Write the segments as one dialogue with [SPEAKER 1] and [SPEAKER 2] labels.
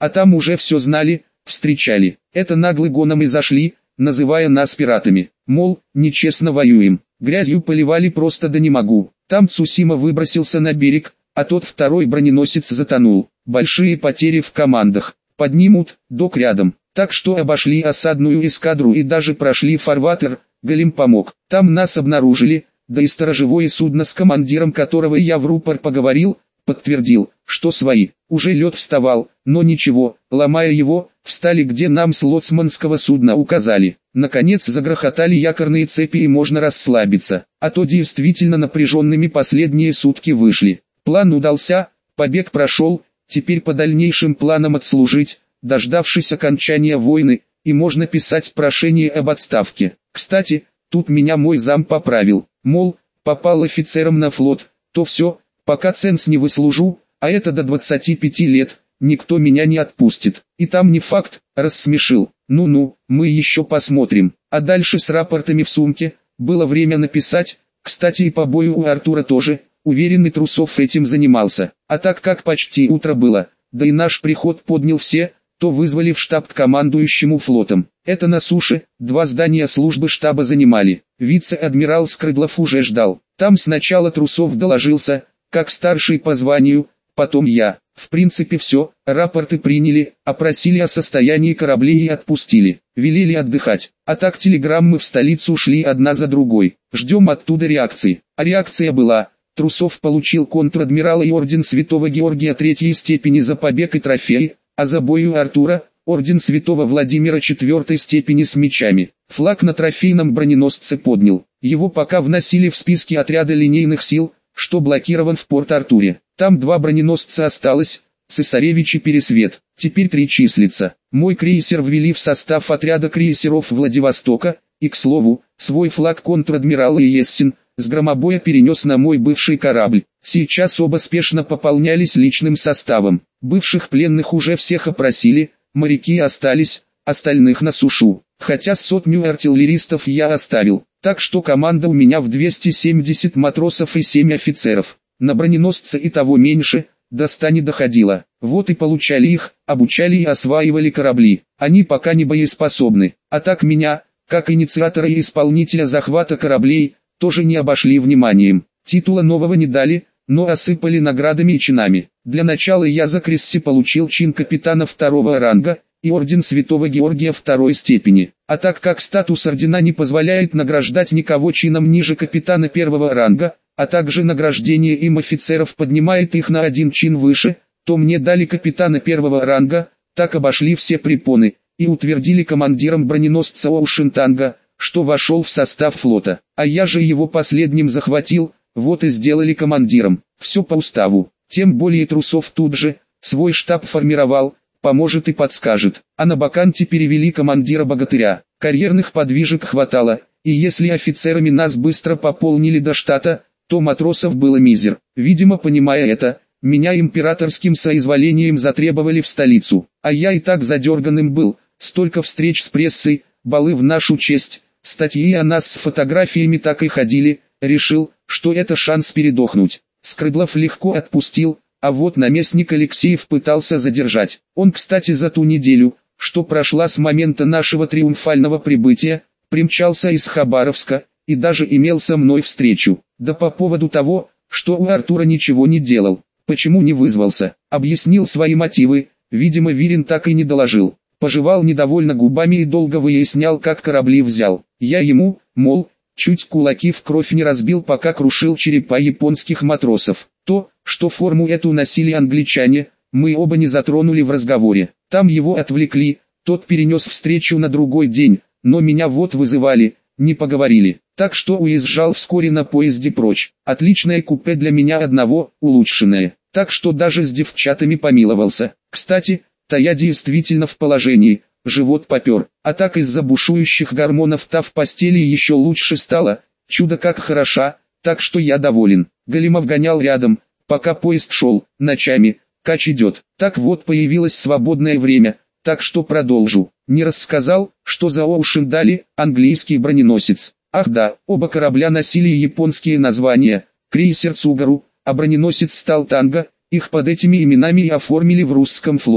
[SPEAKER 1] а там уже все знали, встречали. Это наглый гоном и зашли, называя нас пиратами. Мол, нечестно воюем, грязью поливали просто да не могу. Там Цусима выбросился на берег, а тот второй броненосец затонул. Большие потери в командах. Поднимут, док рядом. Так что обошли осадную эскадру и даже прошли фарватер, Галим помог. Там нас обнаружили, да и сторожевое судно с командиром которого я в рупор поговорил, подтвердил, что свои. Уже лед вставал, но ничего, ломая его, встали где нам с лоцманского судна указали. Наконец загрохотали якорные цепи и можно расслабиться, а то действительно напряженными последние сутки вышли. План удался, побег прошел, теперь по дальнейшим планам отслужить, дождавшись окончания войны, и можно писать прошение об отставке. Кстати, тут меня мой зам поправил, мол, попал офицером на флот, то все, пока ценз не выслужу, а это до 25 лет, никто меня не отпустит. И там не факт, рассмешил. Ну-ну, мы еще посмотрим. А дальше с рапортами в сумке, было время написать, кстати и по бою у Артура тоже, уверенный Трусов этим занимался. А так как почти утро было, да и наш приход поднял все, то вызвали в штаб к командующему флотом. Это на суше, 2 здания службы штаба занимали. Вице-адмирал Скрыдлов уже ждал. Там сначала Трусов доложился, как старший по званию, потом я. В принципе все, рапорты приняли, опросили о состоянии кораблей и отпустили. Велели отдыхать. А так телеграммы в столицу шли одна за другой. Ждем оттуда реакции. А реакция была: Трусов получил контр-адмирала и орден Святого Георгия 3 степени за побег и трофеи, а за бой у Артура – орден Святого Владимира 4 степени с мечами. Флаг на трофейном броненосце поднял. Его пока вносили в списки отряда линейных сил, что блокирован в Порт-Артуре. Там 2 броненосца осталось, Цесаревич и Пересвет. Теперь 3 числится. Мой крейсер ввели в состав отряда крейсеров Владивостока, и, к слову, свой флаг контр-адмирала Ессин с громобоя перенес на мой бывший корабль. Сейчас оба спешно пополнялись личным составом. Бывших пленных уже всех опросили, моряки остались, остальных на сушу. Хотя 100 артиллеристов я оставил, так что команда у меня в 270 матросов и 7 офицеров. На броненосце и того меньше, до 100 не доходило. Вот и получали их, обучали и осваивали корабли. Они пока не боеспособны. А так меня, как инициатора и исполнителя захвата кораблей, тоже не обошли вниманием. Титула нового не дали, но осыпали наградами и чинами. Для начала я за Кресси получил чин капитана 2-го ранга и орден Святого Георгия 2-й степени. А так как статус ордена не позволяет награждать никого чином ниже капитана 1-го ранга, а также награждение им офицеров поднимает их на 1 чин выше, то мне дали капитана 1-го ранга, так обошли все препоны, и утвердили командиром броненосца Оушентанга, что вошел в состав флота. А я же его последним захватил, вот и сделали командиром. Все по уставу. Тем более Трусов тут же свой штаб формировал, поможет и подскажет. А на Баканте перевели командира Богатыря. Карьерных подвижек хватало, и если офицерами нас быстро пополнили до штата, то матросов было мизер. Видимо, понимая это, меня императорским соизволением затребовали в столицу. А я и так задерганным был, столько встреч с прессой, балы в нашу честь, статьи о нас с фотографиями так и ходили, решил, что это шанс передохнуть. Скрыдлов легко отпустил, а вот наместник Алексеев пытался задержать. Он, кстати, за ту неделю, что прошла с момента нашего триумфального прибытия, примчался из Хабаровска, и даже имел со мной встречу. Да по поводу того, что у Артура ничего не делал, почему не вызвался, объяснил свои мотивы, видимо Вирин так и не доложил. Пожевал недовольно губами и долго выяснял, как корабли взял. Я ему, мол, чуть кулаки в кровь не разбил, пока крушил черепа японских матросов. То, что форму эту носили англичане, мы оба не затронули в разговоре. Там его отвлекли, тот перенес встречу на другой день, но меня вот вызывали, не поговорили. Так что уезжал вскоре на поезде прочь. Отличное купе для меня одного, улучшенное. Так что даже с девчатами помиловался. Кстати, то я действительно в положении, живот попер. А так из-за бушующих гормонов-то в постели еще лучше стало. Чудо как хороша, так что я доволен. Галимов гонял рядом, пока поезд шел, ночами, кач идет. Так вот появилось свободное время, так что продолжу. Не рассказал, что за Оушен дали, английский броненосец. Ах да, оба корабля носили японские названия, крейсер Цугару, а броненосец стал Танго, их под этими именами и оформили в русском флоте.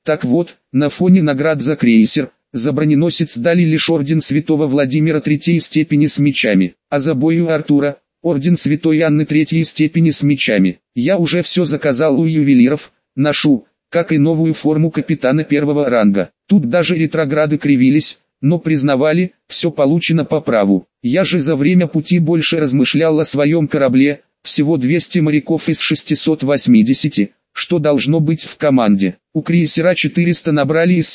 [SPEAKER 1] Так вот, на фоне наград за крейсер, за броненосец дали лишь орден святого Владимира третьей степени с мечами, а за бою Артура, орден святой Анны третьей степени с мечами. Я уже все заказал у ювелиров, ношу, как и новую форму капитана первого ранга. Тут даже ретрограды кривились, но признавали, все получено по праву. Я же за время пути больше размышлял о своем корабле, всего 200 моряков из 680, что должно быть в команде. У крейсера 400 набрали из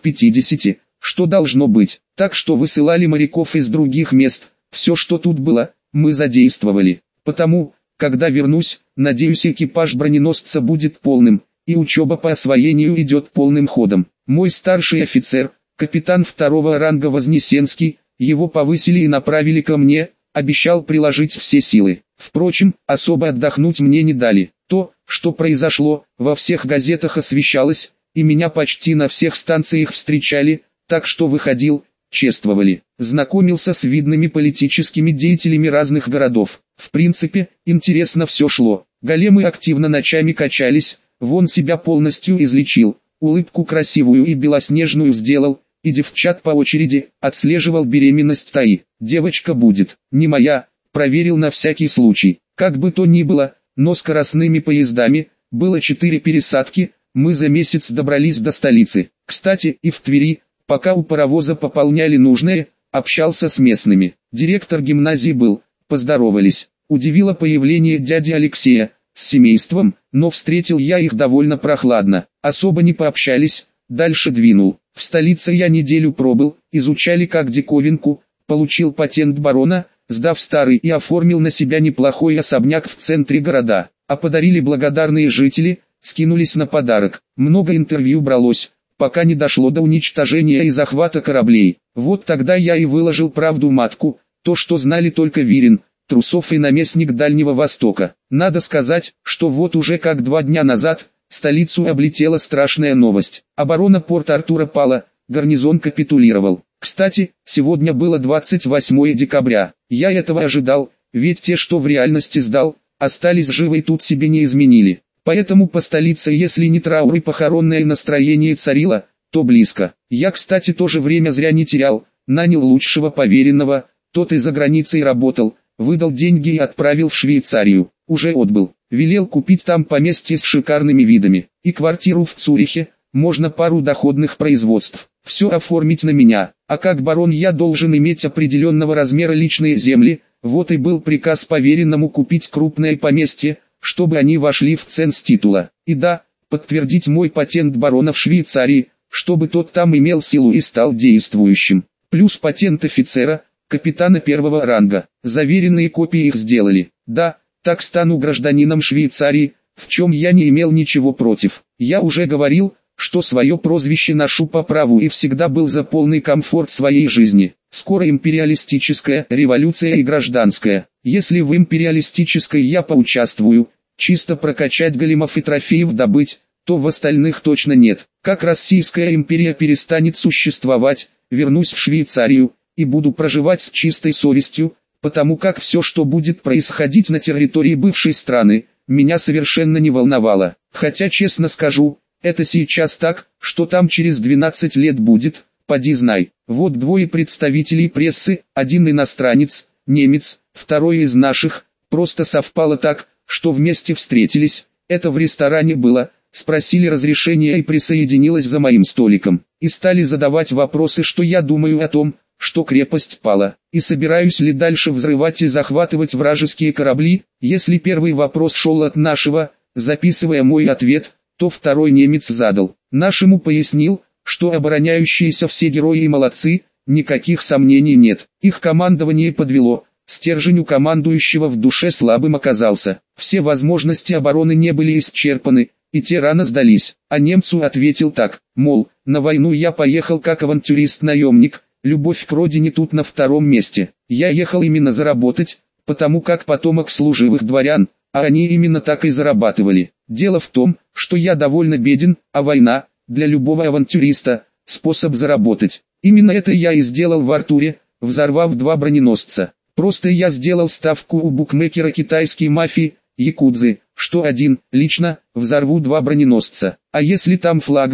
[SPEAKER 1] 750, что должно быть. Так что высылали моряков из других мест, все что тут было, мы задействовали. Потому, когда вернусь, надеюсь экипаж броненосца будет полным, и учеба по освоению идет полным ходом. Мой старший офицер, капитан второго ранга Вознесенский, его повысили и направили ко мне, обещал приложить все силы. Впрочем, особо отдохнуть мне не дали. То, что произошло, во всех газетах освещалось, и меня почти на всех станциях встречали, так что выходил, чествовали. Знакомился с видными политическими деятелями разных городов. В принципе, интересно все шло. Големы активно ночами качались, вон себя полностью излечил, улыбку красивую и белоснежную сделал, и девчат по очереди, отслеживал беременность Таи. Девочка будет, не моя, проверил на всякий случай. Как бы то ни было, но скоростными поездами, было 4 пересадки, мы за месяц добрались до столицы. Кстати, и в Твери, пока у паровоза пополняли нужное, общался с местными. Директор гимназии был, поздоровались. Удивило появление дяди Алексея, с семейством, но встретил я их довольно прохладно. Особо не пообщались, дальше двинул. В столице я неделю пробыл, изучали как диковинку, получил патент барона, сдав старый и оформил на себя неплохой особняк в центре города. А подарили благодарные жители, скинулись на подарок. Много интервью бралось, пока не дошло до уничтожения и захвата кораблей. Вот тогда я и выложил правду матку, то что знали только Вирин, Трусов и наместник Дальнего Востока. Надо сказать, что вот уже как 2 дня назад, столицу облетела страшная новость. Оборона Порт-Артура пала, гарнизон капитулировал. Кстати, сегодня было 28 декабря. Я этого ожидал, ведь те, что в реальности сдал, остались живы и тут себе не изменили. Поэтому по столице, если не траур и похоронное настроение царило, то близко. Я, кстати, тоже время зря не терял, нанял лучшего поверенного, тот и за границей работал, выдал деньги и отправил в Швейцарию. Уже отбыл. Велел купить там поместье с шикарными видами. И квартиру в Цюрихе, можно пару доходных производств. Все оформить на меня. А как барон я должен иметь определенного размера личные земли, вот и был приказ поверенному купить крупное поместье, чтобы они вошли в ценз титула. И да, подтвердить мой патент барона в Швейцарии, чтобы тот там имел силу и стал действующим. Плюс патент офицера, капитана первого ранга. Заверенные копии их сделали. Да, так стану гражданином Швейцарии, в чем я не имел ничего против. Я уже говорил, что свое прозвище ношу по праву и всегда был за полный комфорт своей жизни. Скоро империалистическая революция и гражданская. Если в империалистической я поучаствую, чисто прокачать големов и трофеев добыть, то в остальных точно нет. Как Российская империя перестанет существовать, вернусь в Швейцарию и буду проживать с чистой совестью, потому как все, что будет происходить на территории бывшей страны, меня совершенно не волновало. Хотя, честно скажу, это сейчас так, что там через 12 лет будет, поди знай. Вот 2 представителей прессы, один иностранец, немец, второй из наших, просто совпало так, что вместе встретились, это в ресторане было, спросили разрешения и присоединилась за моим столиком. И стали задавать вопросы, что я думаю о том, что крепость пала, и собираюсь ли дальше взрывать и захватывать вражеские корабли. Если первый вопрос шел от нашего, записывая мой ответ, то второй немец задал. Нашему пояснил, что обороняющиеся все герои и молодцы, никаких сомнений нет. Их командование подвело, стержень у командующего в душе слабым оказался. Все возможности обороны не были исчерпаны, и те рано сдались. А немцу ответил так, мол, на войну я поехал как авантюрист-наемник, любовь к родине тут на втором месте. Я ехал именно заработать, потому как потомок служивых дворян, а они именно так и зарабатывали. Дело в том, что я довольно беден, а война, для любого авантюриста, способ заработать. Именно это я и сделал в Артуре, взорвав 2 броненосца. Просто я сделал ставку у букмекера китайской мафии, якудзы, что лично, взорву 2 броненосца. А если там флагман,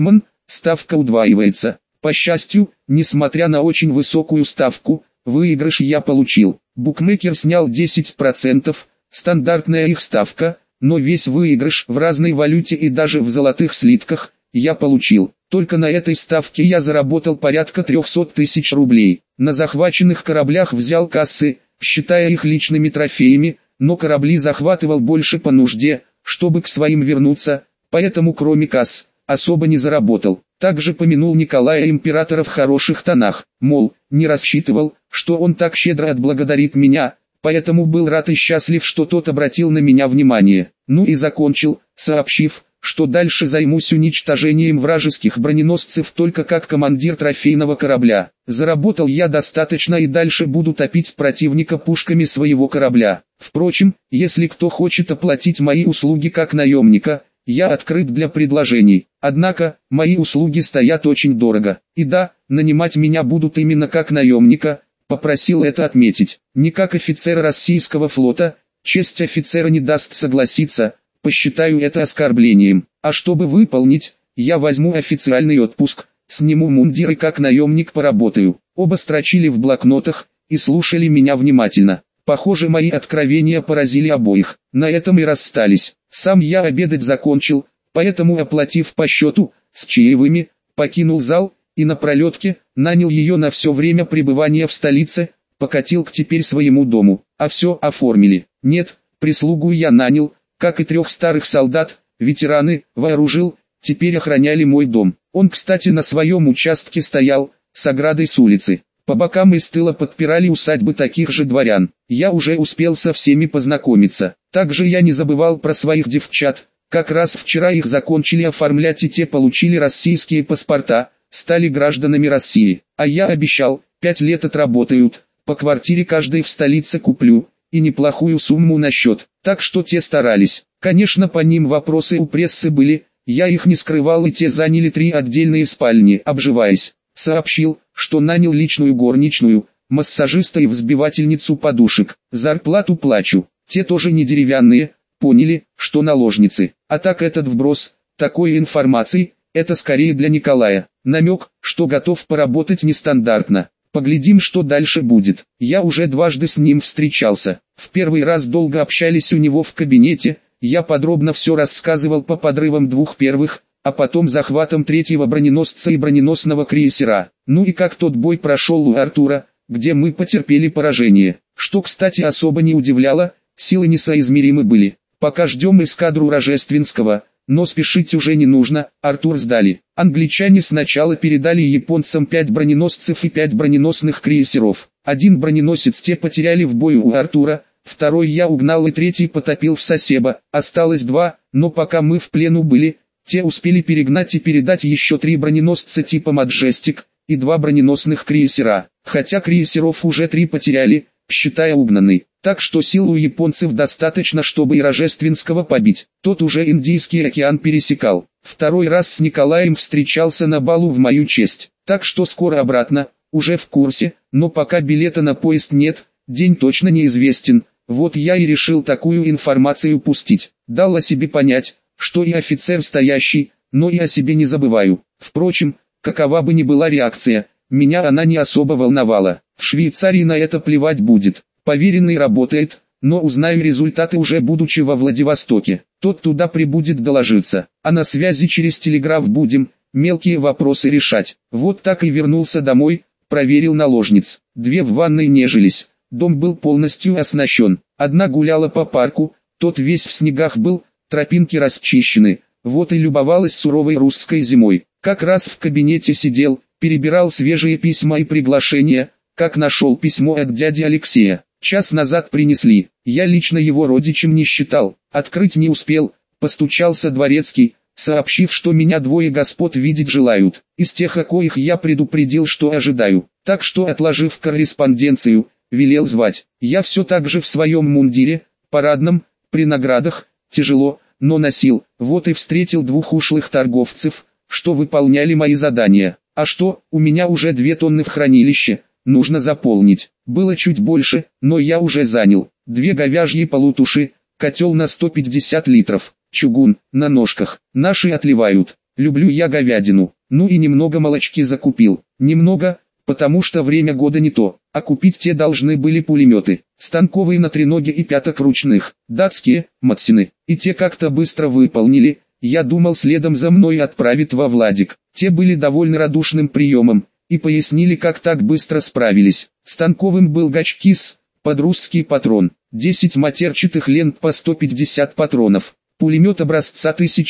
[SPEAKER 1] ставка удваивается. По счастью, несмотря на очень высокую ставку, выигрыш я получил. Букмекер снял 10%, стандартная их ставка, но весь выигрыш в разной валюте и даже в золотых слитках я получил. Только на этой ставке я заработал порядка 300 тысяч рублей. На захваченных кораблях взял кассы, считая их личными трофеями, но корабли захватывал больше по нужде, чтобы к своим вернуться, поэтому кроме касс, особо не заработал. Также помянул Николая императора в хороших тонах, мол, не рассчитывал, что он так щедро отблагодарит меня, поэтому был рад и счастлив, что тот обратил на меня внимание. Ну и закончил, сообщив, что дальше займусь уничтожением вражеских броненосцев только как командир трофейного корабля. Заработал я достаточно и дальше буду топить противника пушками своего корабля. Впрочем, если кто хочет оплатить мои услуги как наемника, я открыт для предложений. Однако, мои услуги стоят очень дорого. И да, нанимать меня будут именно как наемника, попросил это отметить. Не как офицера российского флота, честь офицера не даст согласиться, посчитаю это оскорблением. А чтобы выполнить, я возьму официальный отпуск, сниму мундир и как наемник поработаю. Оба строчили в блокнотах и слушали меня внимательно. Похоже, мои откровения поразили обоих. На этом и расстались. Сам я обедать закончил, поэтому, оплатив по счету, с чаевыми, покинул зал и на пролетке нанял ее на все время пребывания в столице, покатил к теперь своему дому. А все оформили. Нет, прислугу я нанял, как и 3 старых солдат, ветераны, вооружил, теперь охраняли мой дом. Он, кстати, на своем участке стоял, с оградой с улицы. По бокам и с тыла подпирали усадьбы таких же дворян. Я уже успел со всеми познакомиться. Также я не забывал про своих девчат. Как раз вчера их закончили оформлять и те получили российские паспорта, стали гражданами России. А я обещал, 5 лет отработают, по квартире каждой в столице куплю, и неплохую сумму на счет. Так что те старались. Конечно, по ним вопросы у прессы были, я их не скрывал и те заняли 3 отдельные спальни, обживаясь. Сообщил, что нанял личную горничную, массажиста и взбивательницу подушек. Зарплату плачу. Те тоже не деревянные, поняли, что наложницы. А так этот вброс, такой информации, это скорее для Николая. Намек, что готов поработать нестандартно. Поглядим, что дальше будет. Я уже дважды с ним встречался. В первый раз долго общались у него в кабинете, я подробно все рассказывал по подрывам 2 первых, а потом захватом 3-го броненосца и броненосного крейсера. Ну и как тот бой прошел у Артура, где мы потерпели поражение. Что, кстати, особо не удивляло, силы несоизмеримы были. Пока ждем эскадру Рожественского, но спешить уже не нужно, Артур сдали. Англичане сначала передали японцам 5 броненосцев и 5 броненосных крейсеров. 1 броненосец те потеряли в бою у Артура, 2-й я угнал и 3-й потопил в Сасебо. Осталось 2, но пока мы в плену были, те успели перегнать и передать еще 3 броненосца типа Маджестик и 2 броненосных крейсера, хотя крейсеров уже 3 потеряли, считая угнанный. Так что сил у японцев достаточно, чтобы и Рожественского побить. Тот уже Индийский океан пересекал. 2-й раз с Николаем встречался на балу в мою честь. Так что скоро обратно, уже в курсе, но пока билета на поезд нет, день точно неизвестен. Вот я и решил такую информацию пустить. Дал о себе понять, что и офицер стоящий, но и о себе не забываю. Впрочем, какова бы ни была реакция, меня она не особо волновала. В Швейцарии на это плевать будет. Поверенный работает, но узнаю результаты уже будучи во Владивостоке. Тот туда прибудет доложиться, а на связи через телеграф будем, мелкие вопросы решать. Вот так и вернулся домой, проверил наложниц. 2 в ванной нежились, дом был полностью оснащен. Одна гуляла по парку, тот весь в снегах был, тропинки расчищены, вот и любовалась суровой русской зимой. Как раз в кабинете сидел, перебирал свежие письма и приглашения, как нашел письмо от дяди Алексея. Час назад принесли, я лично его родичем не считал, открыть не успел, постучался дворецкий, сообщив, что меня 2 господ видеть желают, из тех, о коих я предупредил, что ожидаю. Так что, отложив корреспонденцию, велел звать. Я все так же в своем мундире, парадном, при наградах, тяжело, но носил, вот и встретил 2 ушлых торговцев, что выполняли мои задания. А что, у меня уже 2 тонны в хранилище, нужно заполнить. Было чуть больше, но я уже занял. 2 говяжьи полутуши, котел на 150 литров, чугун, на ножках. Наши отливают. Люблю я говядину. Ну и немного молочки закупил. Немного, потому что время года не то, а купить те должны были пулеметы, станковые на треноге и пяток ручных, датские, Максины, и те как-то быстро выполнили, я думал следом за мной отправит во Владик, те были довольны радушным приемом, и пояснили как так быстро справились, станковым был Гачкис, под русский патрон, 10 матерчатых лент по 150 патронов. Пулемет образца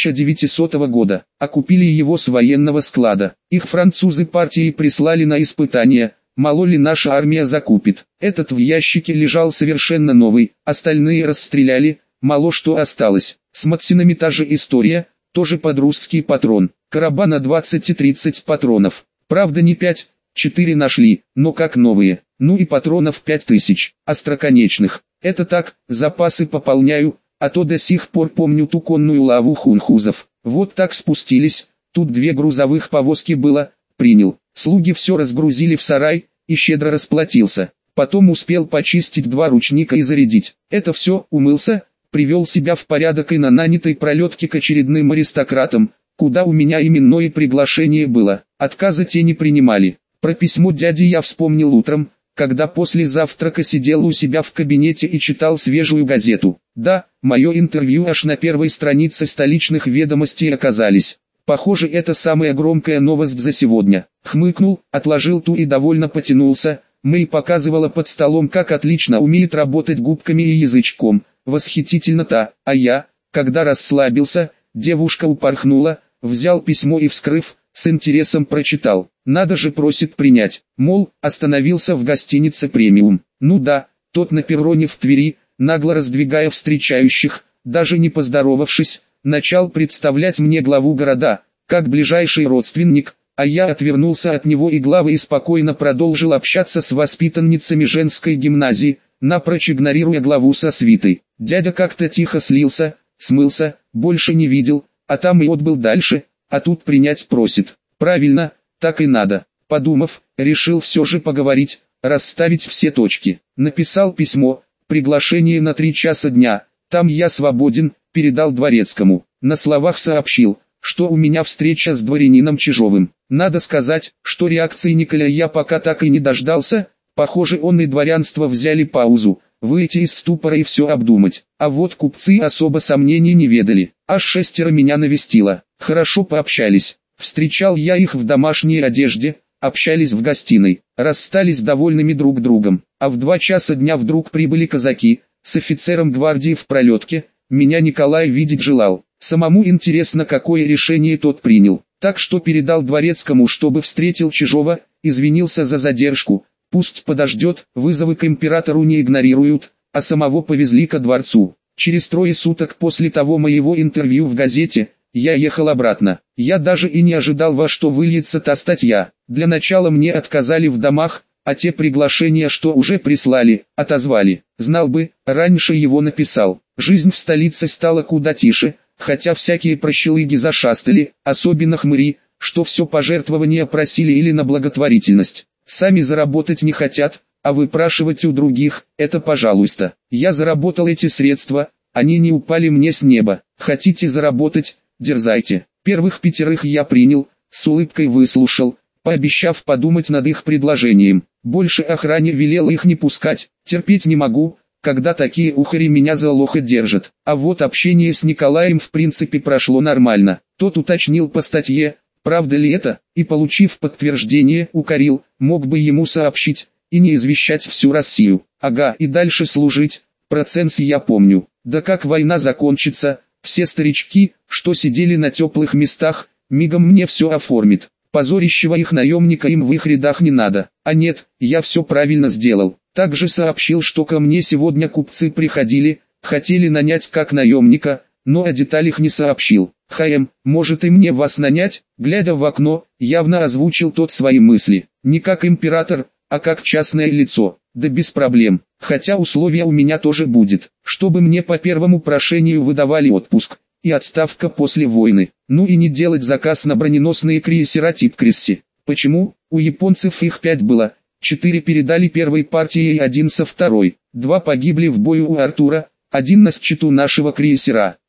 [SPEAKER 1] 1900 года, а купили его с военного склада. Их французы партии прислали на испытание, мало ли наша армия закупит. Этот в ящике лежал совершенно новый, остальные расстреляли, мало что осталось. С Максинами та же история, тоже под русский патрон. Короба на 20 и 30 патронов. Правда не 5, 4 нашли, но как новые. Ну и патронов 5000, остроконечных. Это так, запасы пополняю. А то до сих пор помню ту конную лаву хунхузов. Вот так спустились, тут 2 грузовых повозки было, принял. Слуги все разгрузили в сарай, и щедро расплатился. Потом успел почистить 2 ручника и зарядить. Это все, умылся, привел себя в порядок и на нанятой пролетке к очередным аристократам, куда у меня именное приглашение было. Отказа те не принимали. Про письмо дяди я вспомнил утром, когда после завтрака сидел у себя в кабинете и читал свежую газету. Да, мое интервью аж на первой странице столичных ведомостей оказались. Похоже, это самая громкая новость за сегодня. Хмыкнул, отложил ту и довольно потянулся. Мэй показывала под столом, как отлично умеет работать губками и язычком. Восхитительно-то, а я, когда расслабился, девушка упорхнула, взял письмо и, вскрыв, с интересом прочитал. Надо же, просит принять. Мол, остановился в гостинице «Премиум». Ну да, тот на перроне в Твери, нагло раздвигая встречающих, даже не поздоровавшись, начал представлять мне главу города, как ближайший родственник, а я отвернулся от него и главы и спокойно продолжил общаться с воспитанницами женской гимназии, напрочь игнорируя главу со свитой. Дядя как-то тихо слился, смылся, больше не видел, а там и отбыл дальше, а тут принять просит. Правильно, так и надо. Подумав, решил все же поговорить, расставить все точки. Написал письмо, приглашение на 3 часа дня, там я свободен, передал дворецкому. На словах сообщил, что у меня встреча с дворянином Чижовым. Надо сказать, что реакции Николя я пока так и не дождался, похоже он и дворянство взяли паузу, выйти из ступора и все обдумать. А вот купцы особо сомнений не ведали, аж 6 меня навестило. Хорошо пообщались, встречал я их в домашней одежде, общались в гостиной, расстались довольными друг другом, а в 2 часа дня вдруг прибыли казаки, с офицером гвардии в пролетке, меня Николай видеть желал, самому интересно какое решение тот принял, так что передал дворецкому, чтобы встретил Чижова, извинился за задержку, пусть подождет, вызовы к императору не игнорируют, а самого повезли ко дворцу. Через 3 суток после того моего интервью в газете, я ехал обратно. Я даже и не ожидал, во что выльется та статья. Для начала мне отказали в домах, а те приглашения, что уже прислали, отозвали. Знал бы, раньше его написал. Жизнь в столице стала куда тише, хотя всякие прощелыги зашастали, особенно хмыри, что все пожертвования просили или на благотворительность. Сами заработать не хотят, а выпрашивать у других – это пожалуйста. Я заработал эти средства, они не упали мне с неба. Хотите заработать? Дерзайте. Первых 5 я принял, с улыбкой выслушал, пообещав подумать над их предложением. Больше охране велел их не пускать, терпеть не могу, когда такие ухари меня за лоха держат. А вот общение с Николаем в принципе прошло нормально. Тот уточнил по статье, правда ли это, и получив подтверждение, укорил, мог бы ему сообщить, и не извещать всю Россию. Ага, и дальше служить, процесс я помню. Да как война закончится, все старички, что сидели на теплых местах, мигом мне все оформит. Позорищего их наемника им в их рядах не надо. А нет, я все правильно сделал. Также сообщил, что ко мне сегодня купцы приходили, хотели нанять как наемника, но о деталях не сообщил. Может и мне вас нанять? Глядя в окно, явно озвучил тот свои мысли. Не как император, а как частное лицо. Да без проблем. Хотя условия у меня тоже будет, чтобы мне по первому прошению выдавали отпуск и отставка после войны. Ну и не делать заказ на броненосные крейсера тип Крисси. Почему? У японцев их 5 было, 4 передали первой партии и 1 со второй. 2 погибли в бою у Артура, 1 на счету нашего крейсера.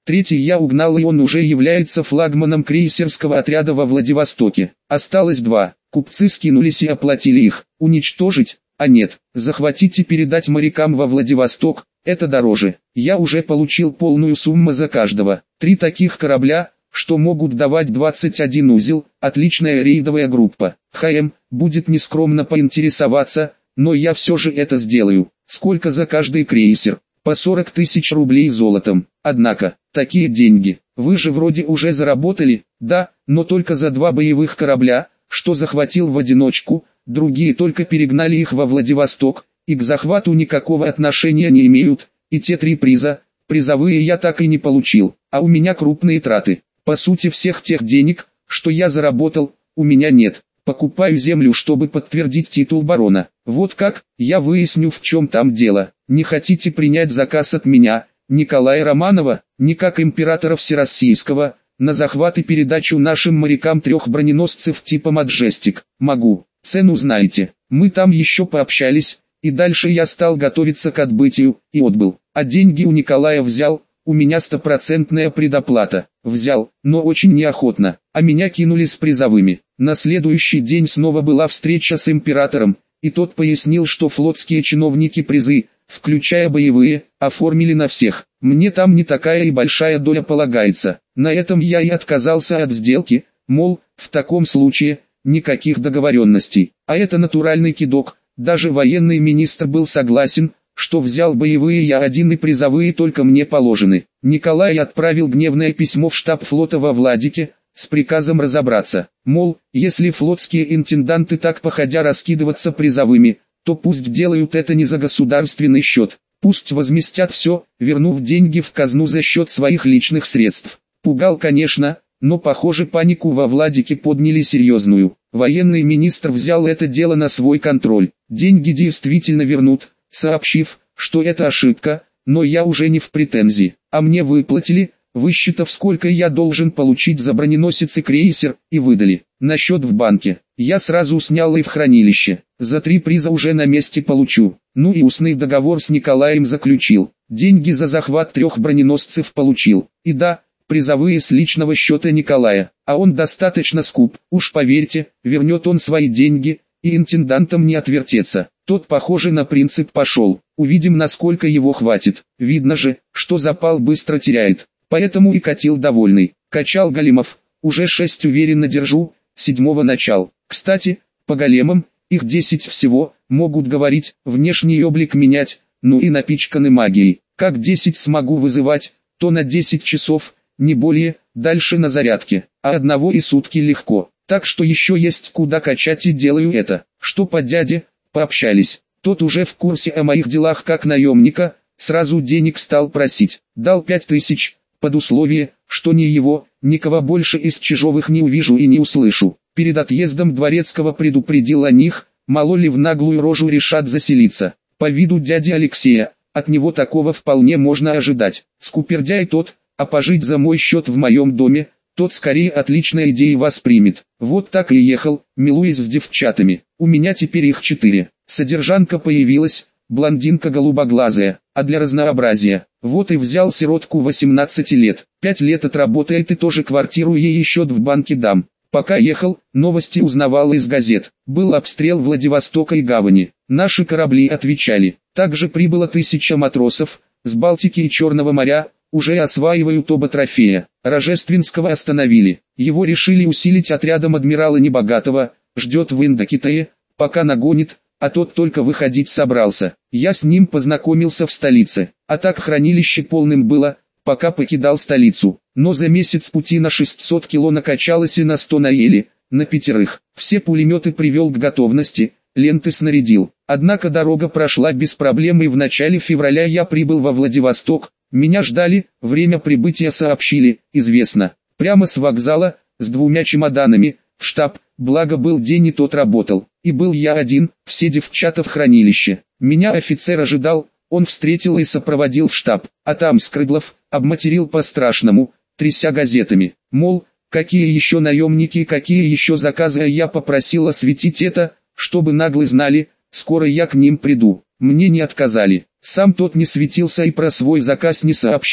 [SPEAKER 1] Третий я угнал, и он уже является флагманом крейсерского отряда во Владивостоке. Осталось 2. Купцы скинулись и оплатили их. Уничтожить? А нет, захватить и передать морякам во Владивосток, это дороже. Я уже получил полную сумму за каждого. 3 таких корабля, что могут давать 21 узел, отличная рейдовая группа. Будет нескромно поинтересоваться, но я все же это сделаю. Сколько за каждый крейсер? По 40 тысяч рублей золотом. Однако, такие деньги, вы же вроде уже заработали, да, но только за 2 боевых корабля, что захватил в одиночку, другие только перегнали их во Владивосток, и к захвату никакого отношения не имеют, и те 3 приза, призовые я так и не получил, а у меня крупные траты. По сути всех тех денег, что я заработал, у меня нет. Покупаю землю, чтобы подтвердить титул барона. Вот как, я выясню, в чем там дело. Не хотите принять заказ от меня, Николая Романова, не как императора Всероссийского, на захват и передачу нашим морякам 3 броненосцев типа Маджестик? Могу, цену знаете. Мы там еще пообщались, и дальше я стал готовиться к отбытию, и отбыл. А деньги у Николая взял, у меня 100% предоплата. Взял, но очень неохотно, а меня кинули с призовыми. На следующий день снова была встреча с императором, и тот пояснил, что флотские чиновники призы, включая боевые, оформили на всех. Мне там не такая и большая доля полагается. На этом я и отказался от сделки, мол, в таком случае, никаких договоренностей. А это натуральный кидок, даже военный министр был согласен, что взял боевые я один и призовые только мне положены. Николай отправил гневное письмо в штаб флота во Владике, с приказом разобраться, мол, если флотские интенданты так походя раскидываться призовыми, то пусть делают это не за государственный счет, пусть возместят все, вернув деньги в казну за счет своих личных средств. Пугал, конечно, но похоже панику во Владике подняли серьезную. Военный министр взял это дело на свой контроль, деньги действительно вернут, сообщив, что это ошибка, но я уже не в претензии, а мне выплатили, высчитав сколько я должен получить за броненосец и крейсер, и выдали. На счет в банке, я сразу снял и в хранилище, за 3 приза уже на месте получу. Ну и устный договор с Николаем заключил, деньги за захват 3 броненосцев получил, и да, призовые с личного счета Николая, а он достаточно скуп, уж поверьте, вернет он свои деньги, и интендантам не отвертеться. Тот, похоже, на принцип пошел, увидим, насколько его хватит. Видно же, что запал быстро теряет, поэтому и катил довольный. Качал големов, уже 6 уверенно держу, 7-го начал. Кстати, по големам, их 10 всего, могут говорить, внешний облик менять, ну и напичканы магией. Как 10 смогу вызывать, то на 10 часов, не более, дальше на зарядке, а одного и сутки легко. Так что еще есть куда качать, и делаю это. Что по дяде, пообщались. Тот уже в курсе о моих делах как наемника, сразу денег стал просить. Дал 5000, под условие, что ни его, никого больше из Чижовых не увижу и не услышу. Перед отъездом Дворецкого предупредил о них, мало ли в наглую рожу решат заселиться. По виду дяди Алексея, от него такого вполне можно ожидать. Скупердяй тот, а пожить за мой счет в моем доме, тот скорее отличной идеи воспримет. Вот так и ехал, милуясь с девчатами. У меня теперь их 4. Содержанка появилась, блондинка голубоглазая, а для разнообразия. Вот и взял сиротку 18 лет. 5 лет отработает и тоже квартиру ей еще в банке дам. Пока ехал, новости узнавал из газет. Был обстрел Владивостока и гавани. Наши корабли отвечали. Также прибыло 1000 матросов, с Балтики и Черного моря, уже осваивают оба трофея. Рожественского остановили. Его решили усилить отрядом адмирала Небогатого, ждет в Индокитае, пока нагонит, а тот только выходить собрался. Я с ним познакомился в столице, а так хранилище полным было, пока покидал столицу. Но за месяц пути на 600 кило накачалось и на 100 наели, на 5. Все пулеметы привел к готовности, ленты снарядил. Однако дорога прошла без проблем, и в начале февраля я прибыл во Владивосток. Меня ждали, время прибытия сообщили, известно. Прямо с вокзала, с 2 чемоданами, в штаб, благо был день и тот работал. И был я один, все девчата в хранилище. Меня офицер ожидал, он встретил и сопроводил в штаб. А там Скрыдлов, обматерил по-страшному, тряся газетами. Мол, какие еще наемники, какие еще заказы, а я попросил осветить это, чтобы наглы знали, скоро я к ним приду. Мне не отказали. Сам тот не светился и про свой заказ не сообщал,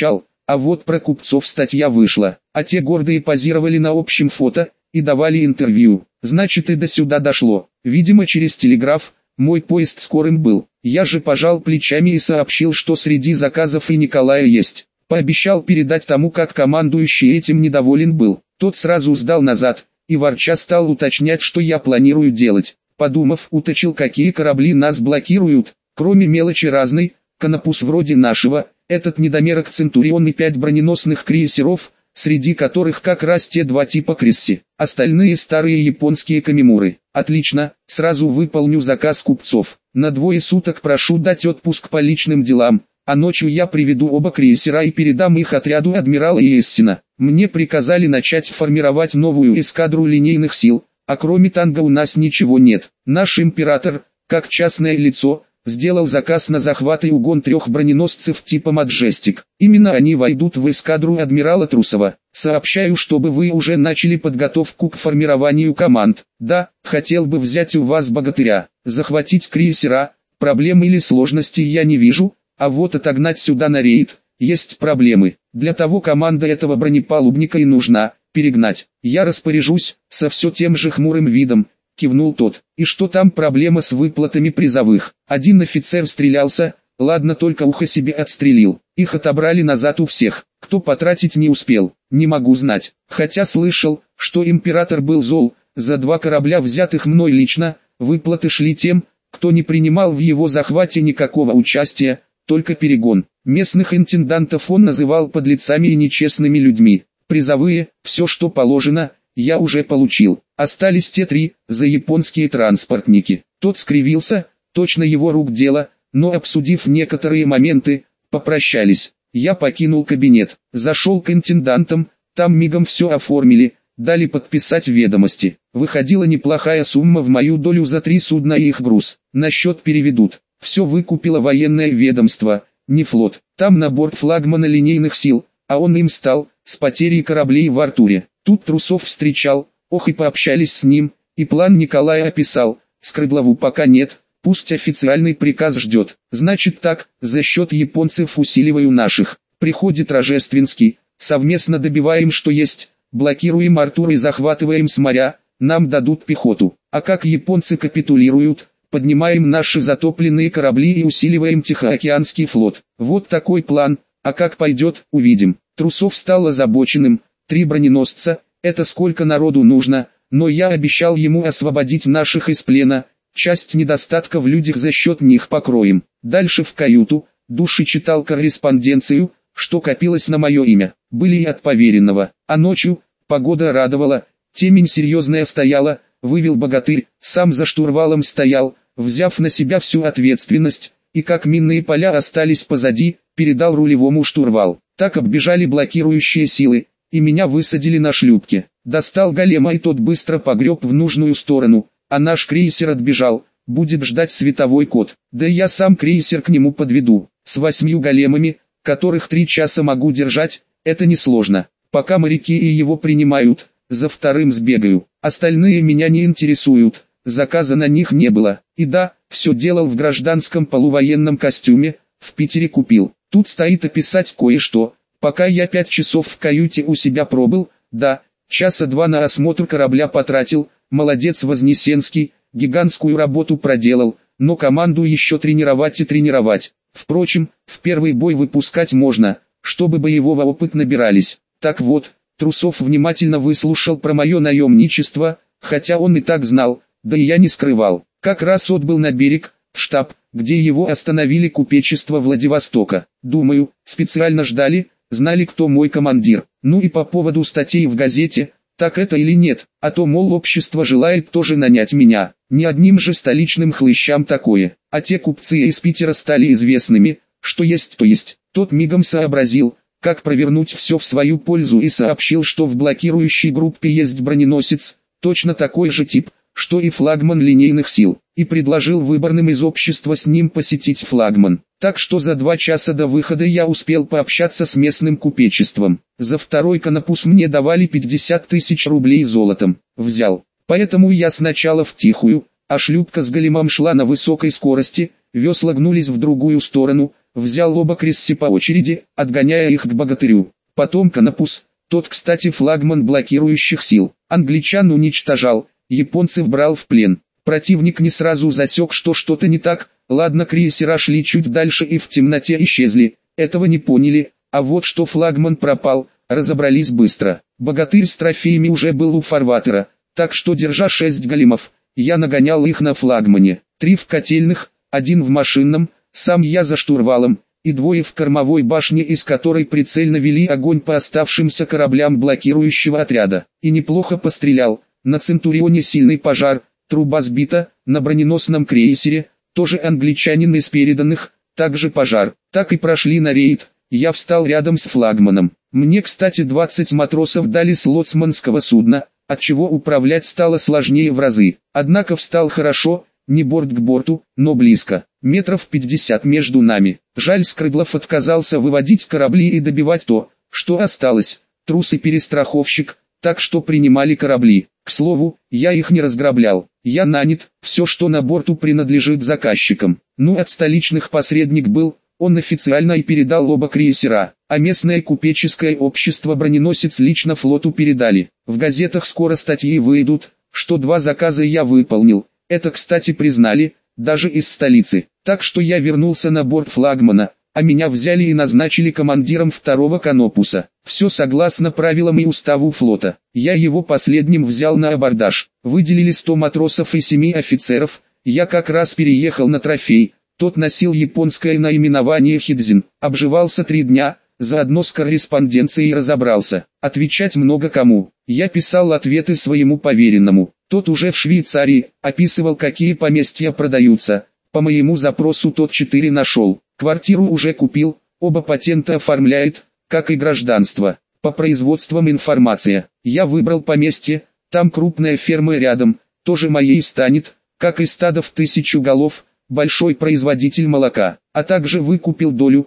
[SPEAKER 1] А вот про купцов статья вышла, а те гордые позировали на общем фото и давали интервью. Значит, и до сюда дошло. Видимо, через телеграф. Мой поезд скорым был. Я же пожал плечами и сообщил, что среди заказов и Николая есть. Пообещал передать тому, как командующий этим недоволен был. Тот сразу сдал назад и ворча стал уточнять, что я планирую делать. Подумав, уточнил, какие корабли нас блокируют. Кроме мелочи разной, конопус вроде нашего, этот недомерок Центурион и 5 броненосных крейсеров, среди которых как раз те 2 типа Крисси, остальные старые японские камимуры. Отлично, сразу выполню заказ купцов. На 2 суток прошу дать отпуск по личным делам, а ночью я приведу оба крейсера и передам их отряду адмирала Иессена. Мне приказали начать формировать новую эскадру линейных сил, а кроме танга у нас ничего нет. Наш император, как частное лицо, сделал заказ на захват и угон 3 броненосцев типа Маджестик. Именно они войдут в эскадру адмирала Трусова. Сообщаю, чтобы вы уже начали подготовку к формированию команд. Да, хотел бы взять у вас богатыря, захватить крейсера, проблем или сложностей я не вижу, а вот отогнать сюда на рейд, есть проблемы. Для того команда этого бронепалубника и нужна, перегнать. Я распоряжусь, со все тем же хмурым видом. Кивнул тот. И что там проблема с выплатами призовых? Один офицер стрелялся, ладно, только ухо себе отстрелил. Их отобрали назад у всех. Кто потратить не успел, не могу знать. Хотя слышал, что император был зол, за 2 корабля, взятых мной лично, выплаты шли тем, кто не принимал в его захвате никакого участия, только перегон. Местных интендантов он называл подлецами и нечестными людьми. Призовые, все что положено, я уже получил. Остались те 3, за японские транспортники. Тот скривился, точно его рук дело, но обсудив некоторые моменты, попрощались. Я покинул кабинет, зашел к интендантам, там мигом все оформили, дали подписать ведомости. Выходила неплохая сумма в мою долю за 3 судна и их груз. На счет переведут. Все выкупило военное ведомство, не флот. Там на борт флагмана линейных сил, а он им стал, с потерей кораблей в Артуре. Тут Трусов встречал, ох и пообщались с ним, и план Николая описал. Скрыдлову пока нет, пусть официальный приказ ждет. Значит так, за счет японцев усиливаю наших. Приходит Рожественский, совместно добиваем что есть, блокируем Артур и захватываем с моря, нам дадут пехоту. А как японцы капитулируют, поднимаем наши затопленные корабли и усиливаем Тихоокеанский флот. Вот такой план, а как пойдет, увидим. Трусов стал озабоченным. 3 броненосца, это сколько народу нужно, но я обещал ему освободить наших из плена, часть недостатка в людях за счет них покроем. Дальше в каюту, души читал корреспонденцию, что копилось на мое имя, были и от поверенного, а ночью, погода радовала, темень серьезная стояла, вывел богатырь, сам за штурвалом стоял, взяв на себя всю ответственность, и как минные поля остались позади, передал рулевому штурвал. Так оббежали блокирующие силы, и меня высадили на шлюпке. Достал голема и тот быстро погреб в нужную сторону, а наш крейсер отбежал, будет ждать световой код. Да я сам крейсер к нему подведу, с 8 големами, которых 3 часа могу держать, это несложно. Пока моряки и его принимают, за вторым сбегаю. Остальные меня не интересуют, заказа на них не было. И да, все делал в гражданском полувоенном костюме, в Питере купил. Тут стоит описать кое-что. Пока я 5 часов в каюте у себя пробыл, да, часа 2 на осмотр корабля потратил, молодец Вознесенский, гигантскую работу проделал, но команду еще тренировать и тренировать. Впрочем, в первый бой выпускать можно, чтобы боевого опыта набирались. Так вот, Трусов внимательно выслушал про мое наемничество, хотя он и так знал, да и я не скрывал. Как раз отбыл на берег, в штаб, где его остановили купечество Владивостока. Думаю, специально ждали, знали, кто мой командир. Ну и по поводу статей в газете, так это или нет, а то, мол, общество желает тоже нанять меня. Не одним же столичным хлыщам такое, а те купцы из Питера стали известными, что есть то есть. Тот мигом сообразил, как провернуть все в свою пользу и сообщил, что в блокирующей группе есть броненосец, точно такой же тип, что и флагман линейных сил, и предложил выборным из общества с ним посетить флагман. Так что за 2 часа до выхода я успел пообщаться с местным купечеством. За второй конопус мне давали 50 тысяч рублей золотом. Взял. Поэтому я сначала втихую, а шлюпка с големом шла на высокой скорости, весла гнулись в другую сторону, взял оба кресси по очереди, отгоняя их к богатырю. Потом Канопус, тот, кстати, флагман блокирующих сил, англичан уничтожал, японцев брал в плен. Противник не сразу засек, что что-то не так, ладно, крейсера шли чуть дальше и в темноте исчезли, этого не поняли, а вот что флагман пропал, разобрались быстро. Богатырь с трофеями уже был у фарватера, так что, держа 6 големов, я нагонял их на флагмане, 3 в котельных, 1 в машинном, сам я за штурвалом, и 2 в кормовой башне, из которой прицельно вели огонь по оставшимся кораблям блокирующего отряда. И неплохо пострелял, на Центурионе сильный пожар, труба сбита, на броненосном крейсере, тоже англичанин из переданных, также пожар. Так и прошли на рейд, я встал рядом с флагманом. Мне, кстати, 20 матросов дали с лоцманского судна, отчего управлять стало сложнее в разы. Однако встал хорошо, не борт к борту, но близко, метров 50 между нами. Жаль, Скрыдлов отказался выводить корабли и добивать то, что осталось, трус и перестраховщик, так что принимали корабли. К слову, я их не разграблял, я нанят, все, что на борту, принадлежит заказчикам. Ну, от столичных посредник был, он официально и передал оба крейсера, а местное купеческое общество броненосец лично флоту передали. В газетах скоро статьи выйдут, что 2 заказа я выполнил. Это, кстати, признали, даже из столицы. Так что я вернулся на борт флагмана, а меня взяли и назначили командиром 2-го Канопуса. Все согласно правилам и уставу флота. Я его последним взял на абордаж. Выделили 100 матросов и 7 офицеров. Я как раз переехал на трофей. Тот носил японское наименование Хидзин. Обживался 3 дня. Заодно с корреспонденцией разобрался. Отвечать много кому. Я писал ответы своему поверенному. Тот уже в Швейцарии, описывал, какие поместья продаются. По моему запросу тот 4 нашел. Квартиру уже купил, оба патента оформляет, как и гражданство. По производствам информация. Я выбрал поместье, там крупная ферма рядом, тоже моей станет, как и стадо в 1000 голов, большой производитель молока. А также выкупил долю,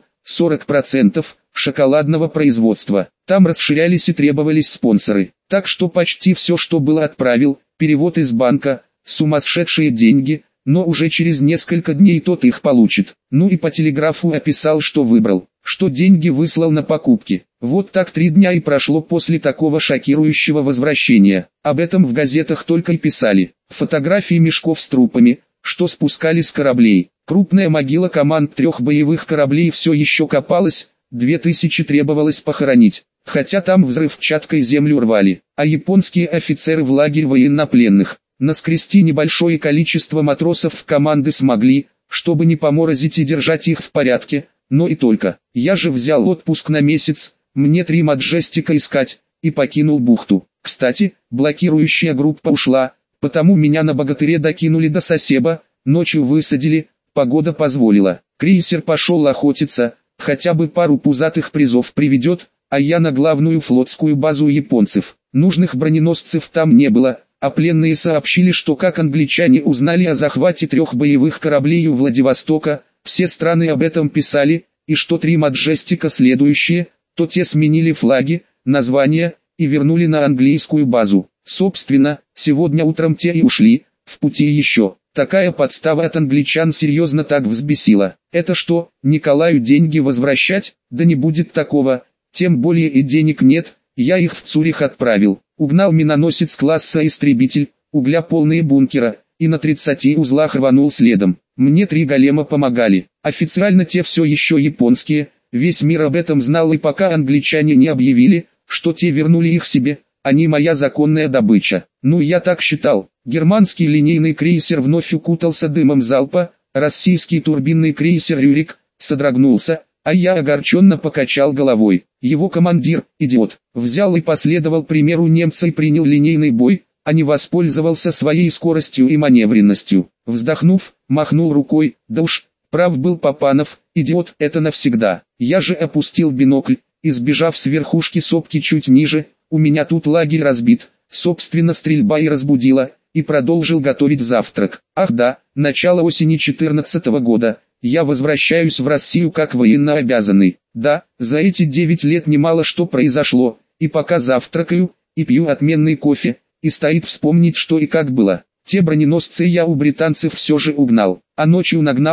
[SPEAKER 1] 40%, шоколадного производства. Там расширялись и требовались спонсоры. Так что почти все, что было, отправил. Перевод из банка, сумасшедшие деньги, но уже через несколько дней тот их получит. Ну и по телеграфу описал, что выбрал, что деньги выслал на покупки. Вот так 3 дня и прошло после такого шокирующего возвращения. Об этом в газетах только и писали. Фотографии мешков с трупами, что спускали с кораблей. Крупная могила команд 3 боевых кораблей все еще копалась, 2000 требовалось похоронить. Хотя там взрывчаткой землю рвали, а японские офицеры в лагерь военнопленных. Наскрести небольшое количество матросов в команды смогли, чтобы не поморозить и держать их в порядке, но и только. Я же взял отпуск на месяц, мне 3 маджестика искать, и покинул бухту. Кстати, блокирующая группа ушла, потому меня на богатыре докинули до Сасеба, ночью высадили, погода позволила. Крейсер пошел охотиться, хотя бы пару пузатых призов приведет, а я на главную флотскую базу японцев. Нужных броненосцев там не было, а пленные сообщили, что как англичане узнали о захвате 3 боевых кораблей у Владивостока, все страны об этом писали, и что 3 маджестика следующие, то те сменили флаги, названия, и вернули на английскую базу. Собственно, сегодня утром те и ушли, в пути еще. Такая подстава от англичан серьезно так взбесила. Это что, Николаю деньги возвращать? Да не будет такого. Тем более и денег нет, я их в Цюрих отправил. Угнал миноносец класса истребитель, угля полные бункера, и на 30 узлах рванул следом. Мне 3 голема помогали. Официально те все еще японские, весь мир об этом знал, и пока англичане не объявили, что те вернули их себе, они моя законная добыча. Ну, я так считал. Германский линейный крейсер вновь укутался дымом залпа, российский турбинный крейсер «Рюрик» содрогнулся, а я огорченно покачал головой. Его командир, идиот, взял и последовал примеру немца и принял линейный бой, а не воспользовался своей скоростью и маневренностью. Вздохнув, махнул рукой, да уж, прав был Папанов, идиот, это навсегда. Я же опустил бинокль, и сбежав с верхушки сопки чуть ниже, у меня тут лагерь разбит, собственно стрельба и разбудила, и продолжил готовить завтрак. Ах да, начало осени 14 года. Я возвращаюсь в Россию как военнообязанный. Да, за эти 9 лет немало что произошло, и пока завтракаю, и пью отменный кофе, и стоит вспомнить, что и как было. Те броненосцы я у британцев все же угнал, а ночью нагнал,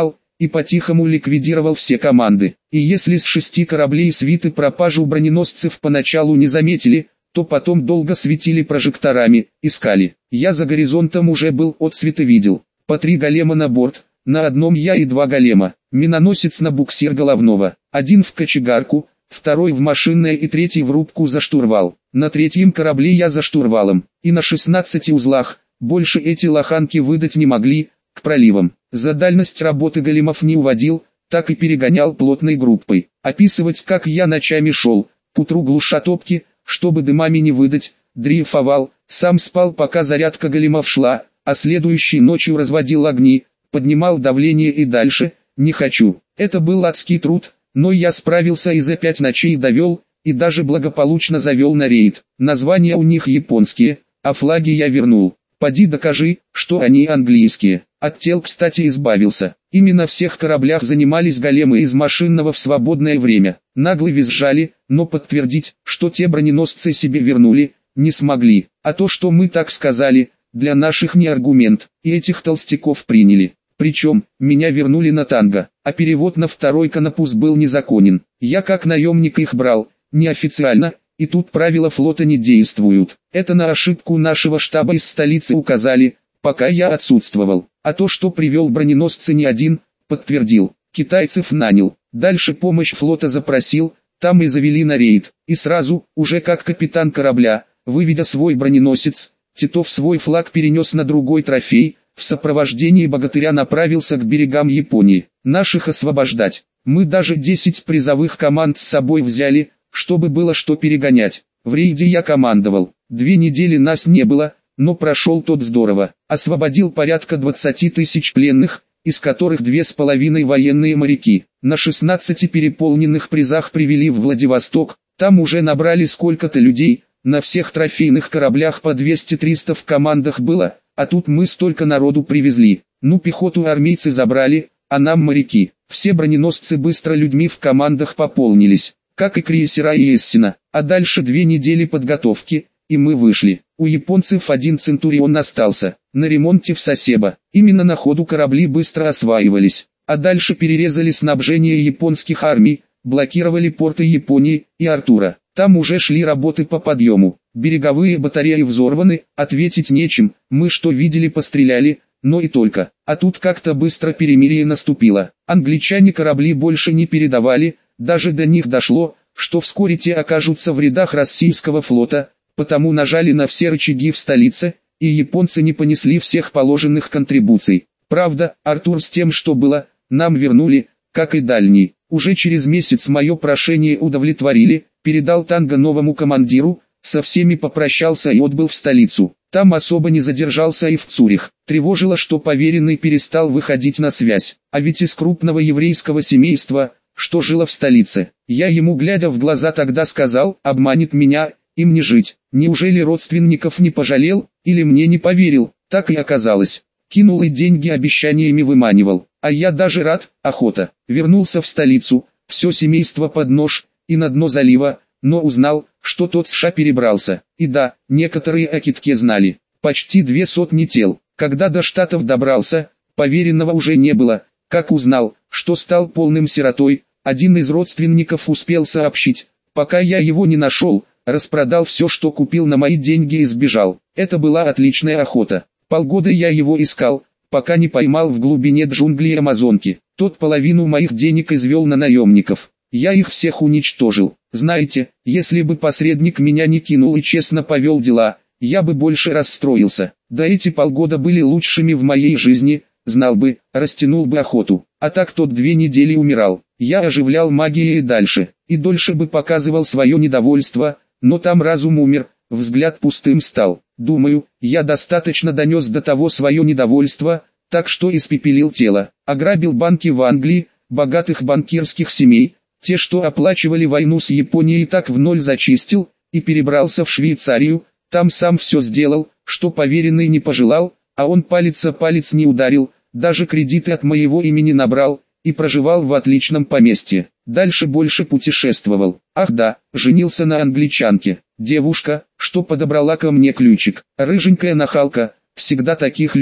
[SPEAKER 1] и по-тихому ликвидировал все команды. И если с 6 кораблей свиты пропажу броненосцев поначалу не заметили, то потом долго светили прожекторами, искали. Я за горизонтом уже был отсветы видел. По 3 голема на борт, на одном я и 2 голема. Миноносец на буксир головного, один в кочегарку, второй в машинное и третий в рубку за штурвал. На 3-м корабле я за штурвалом, и на 16 узлах, больше эти лоханки выдать не могли, к проливам. За дальность работы големов не уводил, так и перегонял плотной группой. Описывать, как я ночами шел, к утру глуша топки, чтобы дымами не выдать, дрейфовал, сам спал, пока зарядка големов шла, а следующей ночью разводил огни, поднимал давление и дальше, не хочу. Это был адский труд, но я справился и за 5 ночей довел, и даже благополучно завел на рейд. Названия у них японские, а флаги я вернул. Поди докажи, что они английские. От тел, кстати, избавился. Именно всех кораблях занимались големы из машинного в свободное время. Нагло визжали, но подтвердить, что те броненосцы себе вернули, не смогли. А то, что мы так сказали, для наших не аргумент, и этих толстяков приняли. Причем, меня вернули на танго, а перевод на 2-й конопус был незаконен. Я как наемник их брал, неофициально, и тут правила флота не действуют. Это на ошибку нашего штаба из столицы указали, пока я отсутствовал. А то, что привел броненосцы не один, подтвердил. Китайцев нанял. Дальше помощь флота запросил, там и завели на рейд. И сразу, уже как капитан корабля, выведя свой броненосец, Титов свой флаг перенес на другой трофей, в сопровождении богатыря направился к берегам Японии. Наших освобождать. Мы даже 10 призовых команд с собой взяли, чтобы было что перегонять. В рейде я командовал. 2 недели нас не было, но прошел тот здорово. Освободил порядка 20 тысяч пленных, из которых 2,5 военные моряки. На 16 переполненных призах привели в Владивосток, там уже набрали сколько-то людей, на всех трофейных кораблях по 200-300 в командах было, а тут мы столько народу привезли. Ну, пехоту армейцы забрали, а нам моряки. Все броненосцы быстро людьми в командах пополнились, как и крейсера и эссена. А дальше 2 недели подготовки, и мы вышли. У японцев 1 Центурион остался, на ремонте в Сасебо. Именно на ходу корабли быстро осваивались. А дальше перерезали снабжение японских армий, блокировали порты Японии и Артура. Там уже шли работы по подъему. Береговые батареи взорваны, ответить нечем, мы что видели постреляли, но и только. А тут как-то быстро перемирие наступило. Англичане корабли больше не передавали, даже до них дошло, что вскоре те окажутся в рядах российского флота, потому нажали на все рычаги в столице, и японцы не понесли всех положенных контрибуций. Правда, Артур с тем, что было, нам вернули, как и дальний. Уже через месяц мое прошение удовлетворили, передал танго новому командиру, со всеми попрощался и отбыл в столицу. Там особо не задержался и в Цюрих. Тревожило, что поверенный перестал выходить на связь, а ведь из крупного еврейского семейства, что жило в столице. Я ему, глядя в глаза, тогда сказал: обманет меня, им не жить. Неужели родственников не пожалел, или мне не поверил? Так и оказалось. Кинул и деньги обещаниями выманивал. А я даже рад, охота. Вернулся в столицу, все семейство под нож, и на дно залива, но узнал, что тот США перебрался. И да, некоторые о Китке знали. Почти 200 тел. Когда до Штатов добрался, поверенного уже не было. Как узнал, что стал полным сиротой, один из родственников успел сообщить. Пока я его не нашел, распродал все, что купил на мои деньги, и сбежал. Это была отличная охота. Полгода я его искал, пока не поймал в глубине джунглей Амазонки. Тот половину моих денег извел на наемников. Я их всех уничтожил. Знаете, если бы посредник меня не кинул и честно повел дела, я бы больше расстроился. Да эти полгода были лучшими в моей жизни, знал бы, растянул бы охоту. А так тот 2 недели умирал. Я оживлял магией и дальше, и дольше бы показывал свое недовольство, но там разум умер, взгляд пустым стал. Думаю, я достаточно донес до того свое недовольство, так что испепелил тело. Ограбил банки в Англии, богатых банкирских семей, те, что оплачивали войну с Японией, так в ноль зачистил, и перебрался в Швейцарию, там сам все сделал, что поверенный не пожелал, а он палец о палец не ударил, даже кредиты от моего имени набрал, и проживал в отличном поместье. Дальше больше путешествовал. Ах да, женился на англичанке. Девушка, что подобрала ко мне ключик. Рыженькая нахалка, всегда таких любил.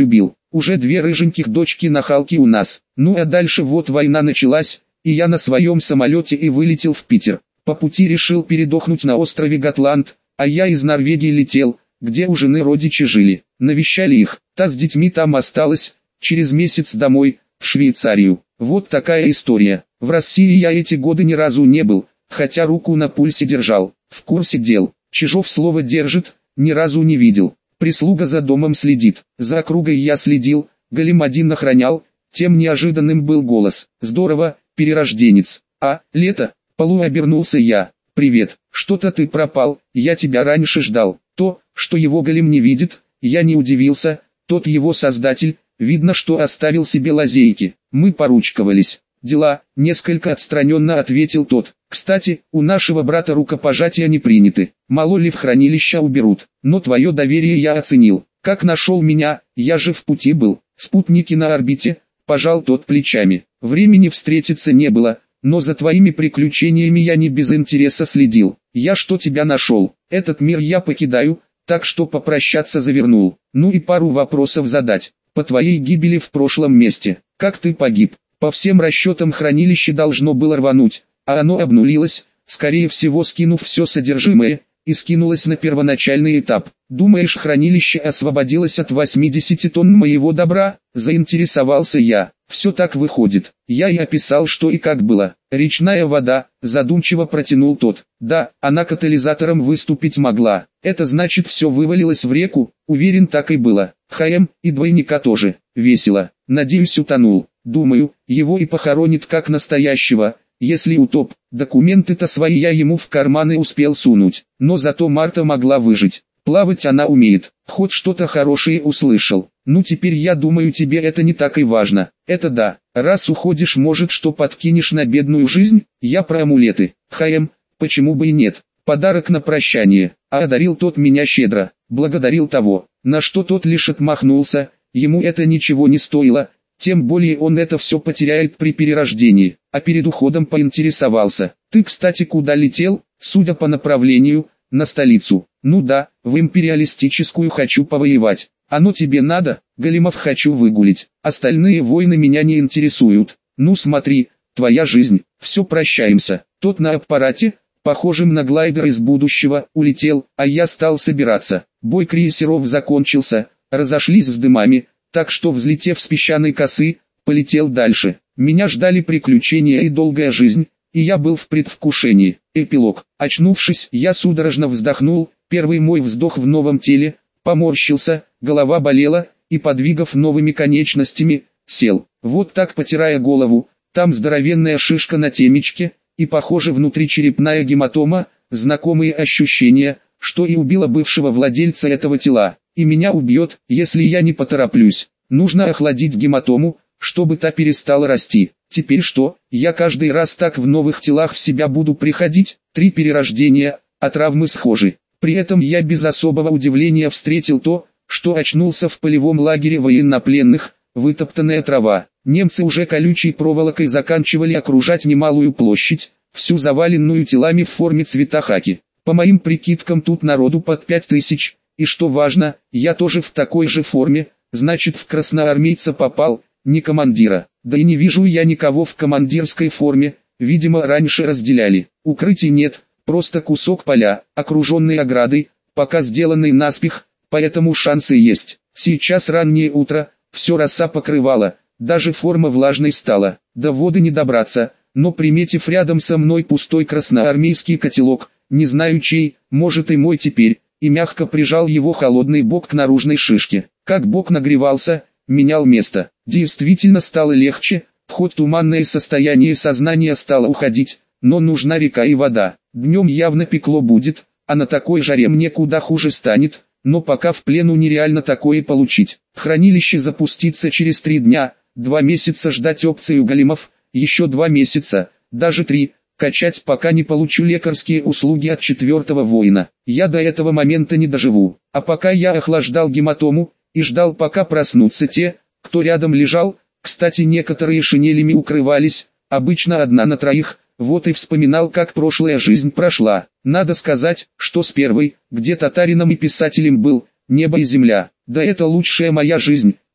[SPEAKER 1] Уже 2 рыженьких дочки-нахалки у нас. Ну а дальше вот война началась, и я на своем самолете и вылетел в Питер. По пути решил передохнуть на острове Готланд, а я из Норвегии летел, где у жены родичи жили. Навещали их, та с детьми там осталась, через месяц домой, в Швейцарию. Вот такая история. В России я эти годы ни разу не был, хотя руку на пульсе держал. В курсе дел. Чижов слово держит, ни разу не видел. Прислуга за домом следит. За округой я следил, голем один охранял. Тем неожиданным был голос. Здорово, перерожденец. А, Лето, полу обернулся я. Привет, что-то ты пропал, я тебя раньше ждал. То, что его голем не видит, я не удивился. Тот его создатель, видно, что оставил себе лазейки. Мы поручковались. Дела, несколько отстраненно ответил тот. Кстати, у нашего брата рукопожатия не приняты. Мало ли в хранилище уберут. Но твое доверие я оценил. Как нашел меня, я же в пути был. Спутники на орбите, пожал тот плечами. Времени встретиться не было, но за твоими приключениями я не без интереса следил. Я что тебя нашел? Этот мир я покидаю, так что попрощаться завернул. Ну и пару вопросов задать. По твоей гибели в прошлом месте. Как ты погиб? По всем расчетам хранилище должно было рвануть, а оно обнулилось, скорее всего скинув все содержимое, и скинулось на первоначальный этап. Думаешь, хранилище освободилось от 80 тонн моего добра? Заинтересовался я. Все так выходит. Я и описал, что и как было. Речная вода, задумчиво протянул тот. Да, она катализатором выступить могла. Это значит, все вывалилось в реку, уверен, так и было. ХМ, и двойника тоже. Весело. Надеюсь, утонул. Думаю, его и похоронит как настоящего. Если утоп, документы-то свои я ему в карманы успел сунуть. Но зато Марта могла выжить. Плавать она умеет. Хоть что-то хорошее услышал. Ну теперь я думаю, тебе это не так и важно. Это да. Раз уходишь, может, что подкинешь на бедную жизнь? Я про амулеты. ХМ, почему бы и нет? Подарок на прощание. А одарил тот меня щедро. Благодарил того. На что тот лишь отмахнулся. Ему это ничего не стоило. Тем более он это все потеряет при перерождении. А перед уходом поинтересовался. Ты, кстати, куда летел? Судя по направлению, на столицу. Ну да, в империалистическую хочу повоевать. Оно тебе надо? Големов хочу выгулить. Остальные войны меня не интересуют. Ну смотри, твоя жизнь. Все, прощаемся. Тот на аппарате, похожим на глайдер из будущего, улетел, а я стал собираться. Бой крейсеров закончился, разошлись с дымами, так что, взлетев с песчаной косы, полетел дальше. Меня ждали приключения и долгая жизнь, и я был в предвкушении. Эпилог. Очнувшись, я судорожно вздохнул, первый мой вздох в новом теле, поморщился, голова болела, и, подвигав новыми конечностями, сел. Вот так, потирая голову, там здоровенная шишка на темечке, и, похоже, внутричерепная гематома, знакомые ощущения, что и убило бывшего владельца этого тела. И меня убьет, если я не потороплюсь. Нужно охладить гематому, чтобы та перестала расти. Теперь что, я каждый раз так в новых телах в себя буду приходить? 3 перерождения, а травмы схожи. При этом я без особого удивления встретил то, что очнулся в полевом лагере военнопленных, вытоптанная трава. Немцы уже колючей проволокой заканчивали окружать немалую площадь, всю заваленную телами в форме цвета хаки. По моим прикидкам, тут народу под 5000. И что важно, я тоже в такой же форме, значит, в красноармейца попал, не командира. Да и не вижу я никого в командирской форме, видимо, раньше разделяли. Укрытий нет, просто кусок поля, окруженный оградой, пока сделанный наспех, поэтому шансы есть. Сейчас раннее утро, все роса покрывала, даже форма влажной стала. До воды не добраться, но, приметив рядом со мной пустой красноармейский котелок, не знаю чей, может и мой теперь, и мягко прижал его холодный бок к наружной шишке. Как бок нагревался, менял место. Действительно стало легче, хоть туманное состояние сознания стало уходить, но нужна река и вода. Днем явно пекло будет, а на такой жаре мне куда хуже станет, но пока в плену нереально такое получить. Хранилище запустится через 3 дня, 2 месяца ждать опцию големов, еще 2 месяца, даже 3. Качать, пока не получу лекарские услуги от 4-го воина. Я до этого момента не доживу. А пока я охлаждал гематому, и ждал, пока проснутся те, кто рядом лежал, кстати, некоторые шинелями укрывались, обычно 1 на 3, вот и вспоминал, как прошлая жизнь прошла. Надо сказать, что с первой, где татарином и писателем был, небо и земля. Да это лучшая моя жизнь,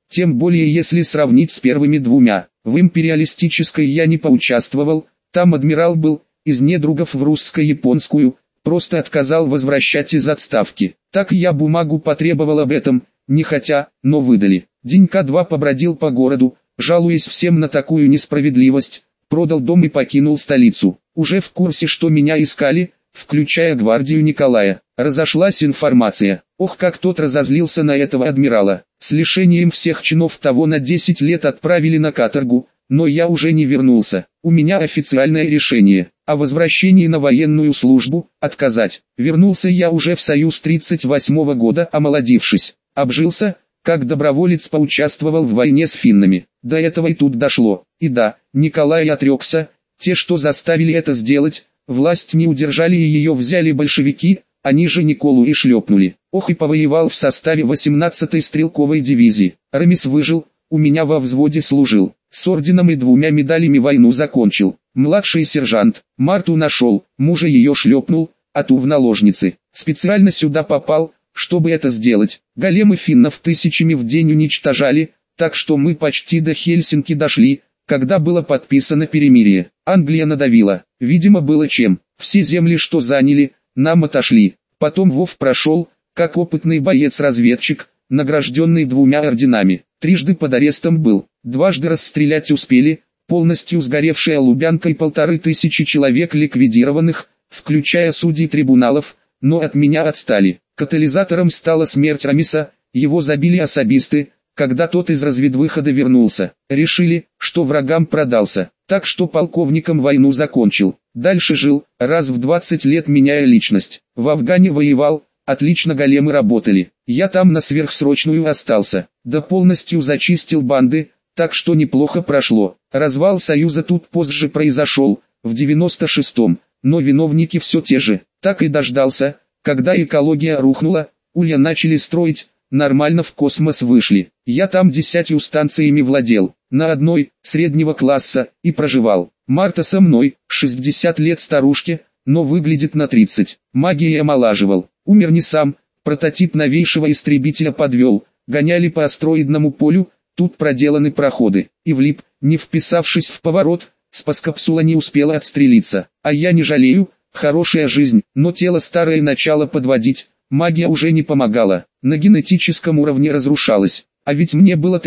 [SPEAKER 1] тем более если сравнить с первыми двумя. В империалистической я не поучаствовал, там адмирал был, из недругов в русско-японскую, просто отказал возвращать из отставки. Так я бумагу потребовал об этом, не хотя, но выдали. Денька два побродил по городу, жалуясь всем на такую несправедливость, продал дом и покинул столицу. Уже в курсе, что меня искали, включая гвардию Николая. Разошлась информация. Ох, как тот разозлился на этого адмирала. С лишением всех чинов того на 10 лет отправили на каторгу, но я уже не вернулся. У меня официальное решение о возвращении на военную службу, отказать. Вернулся я уже в Союз 38 года, омолодившись. Обжился, как доброволец поучаствовал в войне с финнами. До этого и тут дошло. И да, Николай отрекся, те, что заставили это сделать, власть не удержали и ее взяли большевики, они же Николу и шлепнули. Ох, и повоевал в составе 18-й стрелковой дивизии. Рамис выжил, у меня во взводе служил. С орденом и 2 медалями войну закончил. Младший сержант. Марту нашел, мужа ее шлепнул, а ту в наложницы. Специально сюда попал, чтобы это сделать. Големы финнов тысячами в день уничтожали, так что мы почти до Хельсинки дошли, когда было подписано перемирие. Англия надавила, видимо было чем. Все земли, что заняли, нам отошли. Потом Вов прошел, как опытный боец-разведчик, награжденный 2 орденами. Трижды под арестом был, дважды расстрелять успели, полностью сгоревшая Лубянка и 1500 человек ликвидированных, включая судей трибуналов, но от меня отстали. Катализатором стала смерть Рамиса, его забили особисты, когда тот из разведвыхода вернулся. Решили, что врагам продался, так что полковником войну закончил. Дальше жил, раз в 20 лет меняя личность. В Афгане воевал, отлично големы работали. Я там на сверхсрочную остался, да полностью зачистил банды, так что неплохо прошло. Развал Союза тут позже произошел, в 96-м, но виновники все те же. Так и дождался, когда экология рухнула, улья начали строить, нормально в космос вышли. Я там 10 станциями владел, на одной, среднего класса, и проживал. Марта со мной, 60 лет старушке, но выглядит на 30. Магией омолаживал. Умер не сам, прототип новейшего истребителя подвел. Гоняли по астероидному полю, тут проделаны проходы. И влип, не вписавшись в поворот, спаскапсула не успела отстрелиться. А я не жалею, хорошая жизнь, но тело старое начало подводить. Магия уже не помогала, на генетическом уровне разрушалась. А ведь мне было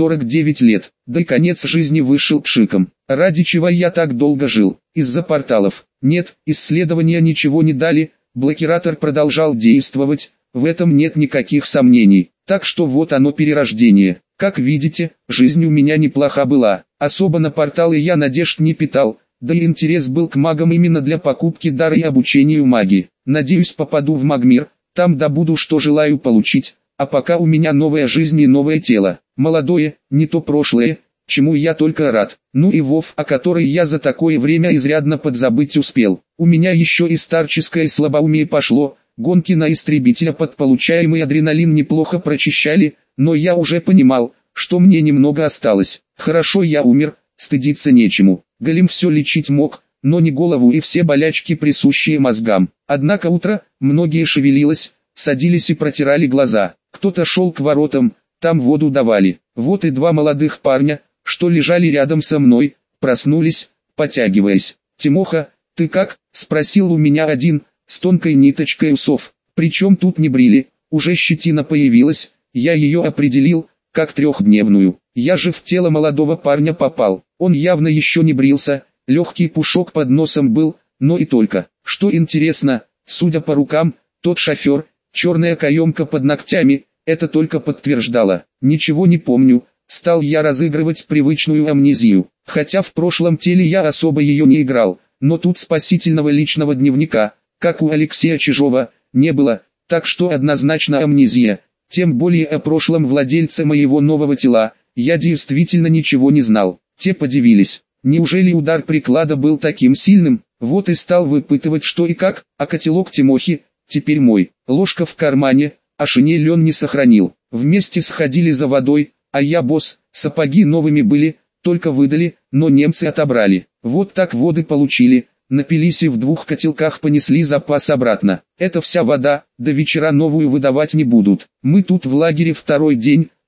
[SPEAKER 1] 349 лет, да и конец жизни вышел пшиком. Ради чего я так долго жил? Из-за порталов. Нет, исследования ничего не дали, блокиратор продолжал действовать, в этом нет никаких сомнений. Так что вот оно перерождение. Как видите, жизнь у меня неплоха была. Особо на порталы я надежд не питал, да и интерес был к магам именно для покупки дара и обучению магии. Надеюсь, попаду в магмир, там добуду, что желаю получить. А пока у меня новая жизнь и новое тело, молодое, не то прошлое, чему я только рад. Ну и Вов, о которой я за такое время изрядно подзабыть успел. У меня еще и старческое слабоумие пошло, гонки на истребителя под получаемый адреналин неплохо прочищали, но я уже понимал, что мне немного осталось. Хорошо я умер, стыдиться нечему. Голем все лечить мог, но не голову и все болячки, присущие мозгам. Однако утро, многие шевелилось, садились и протирали глаза. Кто-то шел к воротам, там воду давали. Вот и 2 молодых парня, что лежали рядом со мной, проснулись, потягиваясь. «Тимоха, ты как?» – спросил у меня один, с тонкой ниточкой усов. Причем тут не брили, уже щетина появилась, я ее определил, как 3-дневную. Я же в тело молодого парня попал, он явно еще не брился, легкий пушок под носом был, но и только. Что интересно, судя по рукам, тот шофер, черная каемка под ногтями, это только подтверждало. Ничего не помню, стал я разыгрывать привычную амнезию. Хотя в прошлом теле я особо ее не играл, но тут спасительного личного дневника, как у Алексея Чижова, не было, так что однозначно амнезия. Тем более о прошлом владельце моего нового тела, я действительно ничего не знал. Те подивились, неужели удар приклада был таким сильным? Вот и стал выпытывать что и как, а котелок Тимохи, теперь мой. Ложка в кармане, а шинель он не сохранил. Вместе сходили за водой, а я босс, сапоги новыми были, только выдали, но немцы отобрали. Вот так воды получили, напились и в 2 котелках понесли запас обратно. Это вся вода, до вечера новую выдавать не будут. Мы тут в лагере 2-й день,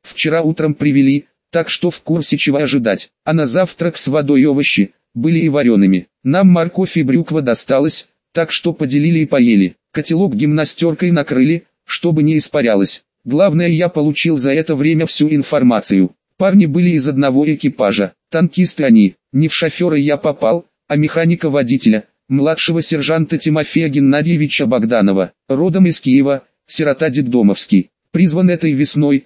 [SPEAKER 1] Вчера утром привели, так что в курсе чего ожидать. А на завтрак с водой овощи были и вареными. Нам морковь и брюква досталось, так что поделили и поели. Котелок гимнастеркой накрыли, чтобы не испарялось. Главное, я получил за это время всю информацию. Парни были из одного экипажа, танкисты они. Не в шофера я попал, а механика-водителя, младшего сержанта Тимофея Геннадьевича Богданова, родом из Киева, сирота детдомовский. Призван этой весной,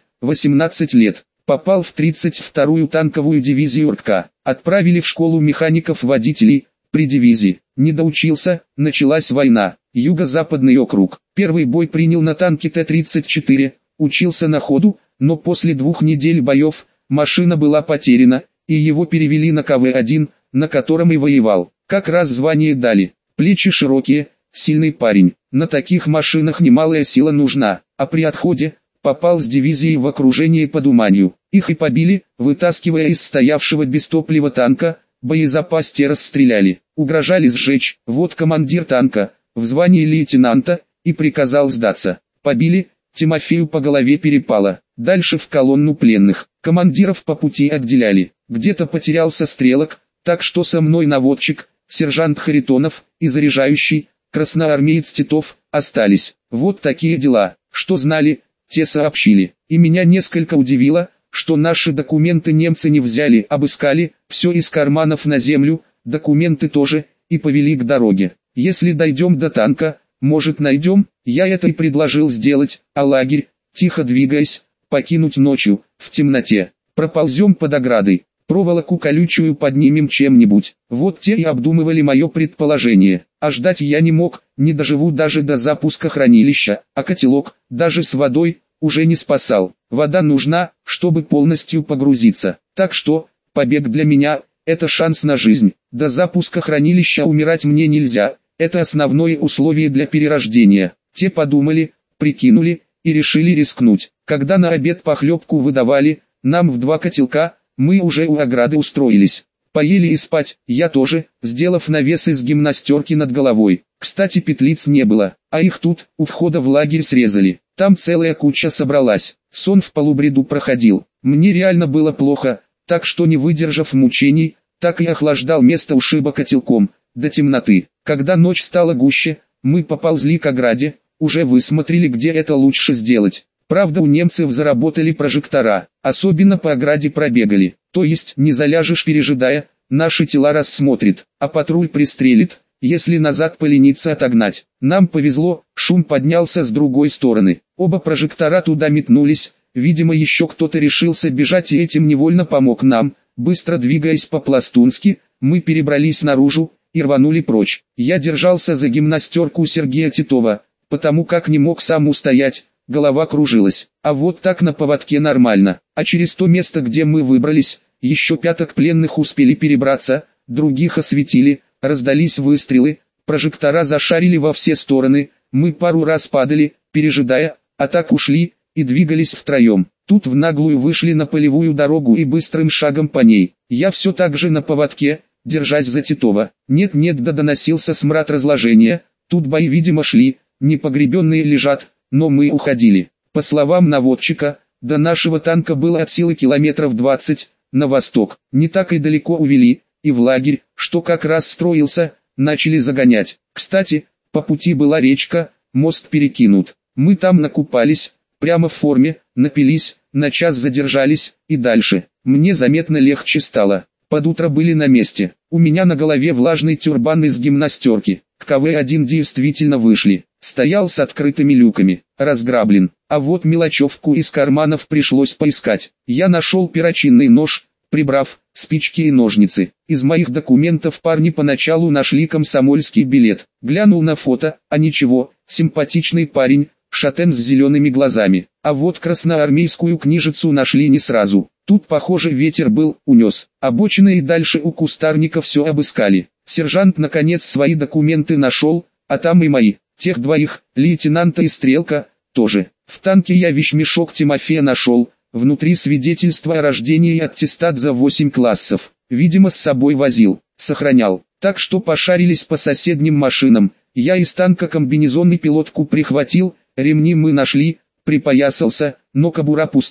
[SPEAKER 1] 18 лет. Попал в 32-ю танковую дивизию РК. Отправили в школу механиков-водителей, при дивизии. Не доучился, началась война. Юго-западный округ. Первый бой принял на танке Т-34, учился на ходу, но после 2 недель боев, машина была потеряна, и его перевели на КВ-1, на котором и воевал. Как раз звание дали. Плечи широкие, сильный парень. На таких машинах немалая сила нужна, а при отходе попал с дивизией в окружение под Уманью. Их и побили, вытаскивая из стоявшего без топлива танка, боезапас те расстреляли. Угрожали сжечь. Вот командир танка, в звании лейтенанта, и приказал сдаться. Побили, Тимофею по голове перепало. Дальше в колонну пленных. Командиров по пути отделяли. Где-то потерялся стрелок, так что со мной наводчик, сержант Харитонов и заряжающий, красноармеец Титов, остались. Вот такие дела. Что знали, те сообщили. И меня несколько удивило, что наши документы немцы не взяли, обыскали, все из карманов на землю, документы тоже, и повели к дороге. Если дойдем до танка, может найдем, я это и предложил сделать, а лагерь, тихо двигаясь, покинуть ночью, в темноте. Проползем под оградой, проволоку колючую поднимем чем-нибудь. Вот те и обдумывали мое предположение. А ждать я не мог, не доживу даже до запуска хранилища, а котелок, даже с водой, уже не спасал. Вода нужна, чтобы полностью погрузиться. Так что, побег для меня – это шанс на жизнь. До запуска хранилища умирать мне нельзя, это основное условие для перерождения. Те подумали, прикинули и решили рискнуть. Когда на обед похлебку выдавали, нам в 2 котелка, мы уже у ограды устроились. Поели и спать, я тоже, сделав навес из гимнастерки над головой. Кстати, петлиц не было, а их тут, у входа в лагерь срезали. Там целая куча собралась. Сон в полубреду проходил. Мне реально было плохо, так что не выдержав мучений, так и охлаждал место ушиба котелком, до темноты. Когда ночь стала гуще, мы поползли к ограде, уже высмотрели, где это лучше сделать. Правда, у немцев заработали прожектора, особенно по ограде пробегали. То есть не заляжешь пережидая, наши тела рассмотрит, а патруль пристрелит, если назад полениться отогнать. Нам повезло, шум поднялся с другой стороны. Оба прожектора туда метнулись, видимо еще кто-то решился бежать и этим невольно помог нам. Быстро двигаясь по-пластунски, мы перебрались наружу и рванули прочь. Я держался за гимнастерку Сергея Титова, потому как не мог сам устоять, голова кружилась. А вот так на поводке нормально. А через то место, где мы выбрались, еще 5 пленных успели перебраться, других осветили, раздались выстрелы, прожектора зашарили во все стороны, мы пару раз падали, пережидая, а так ушли, и двигались втроем. Тут в наглую вышли на полевую дорогу и быстрым шагом по ней. Я все так же на поводке, держась за Титова. Нет-нет, да доносился смрад разложения, тут бои видимо шли, непогребенные лежат, но мы уходили. По словам наводчика, до нашего танка было от силы километров 20, на восток. Не так и далеко увели, и в лагерь, что как раз строился, начали загонять. Кстати, по пути была речка, мост перекинут. Мы там накупались, прямо в форме, напились, на час задержались, и дальше. Мне заметно легче стало. Под утро были на месте. У меня на голове влажный тюрбан из гимнастерки. К КВ-1 действительно вышли. Стоял с открытыми люками, разграблен. А вот мелочевку из карманов пришлось поискать. Я нашел перочинный нож, прибрав спички и ножницы. Из моих документов парни поначалу нашли комсомольский билет. Глянул на фото, а ничего, симпатичный парень, шатен с зелеными глазами. А вот красноармейскую книжицу нашли не сразу. Тут, похоже, ветер был, унес. Обочины и дальше у кустарника все обыскали. Сержант наконец свои документы нашел, а там и мои. Тех 2, лейтенанта и стрелка, тоже. В танке я вещмешок Тимофея нашел, внутри свидетельство о рождении и аттестат за 8 классов. Видимо, с собой возил, сохранял. Так что пошарились по соседним машинам. Я из танка комбинезон и пилотку прихватил, ремни мы нашли, припоясался, но кобура пуста,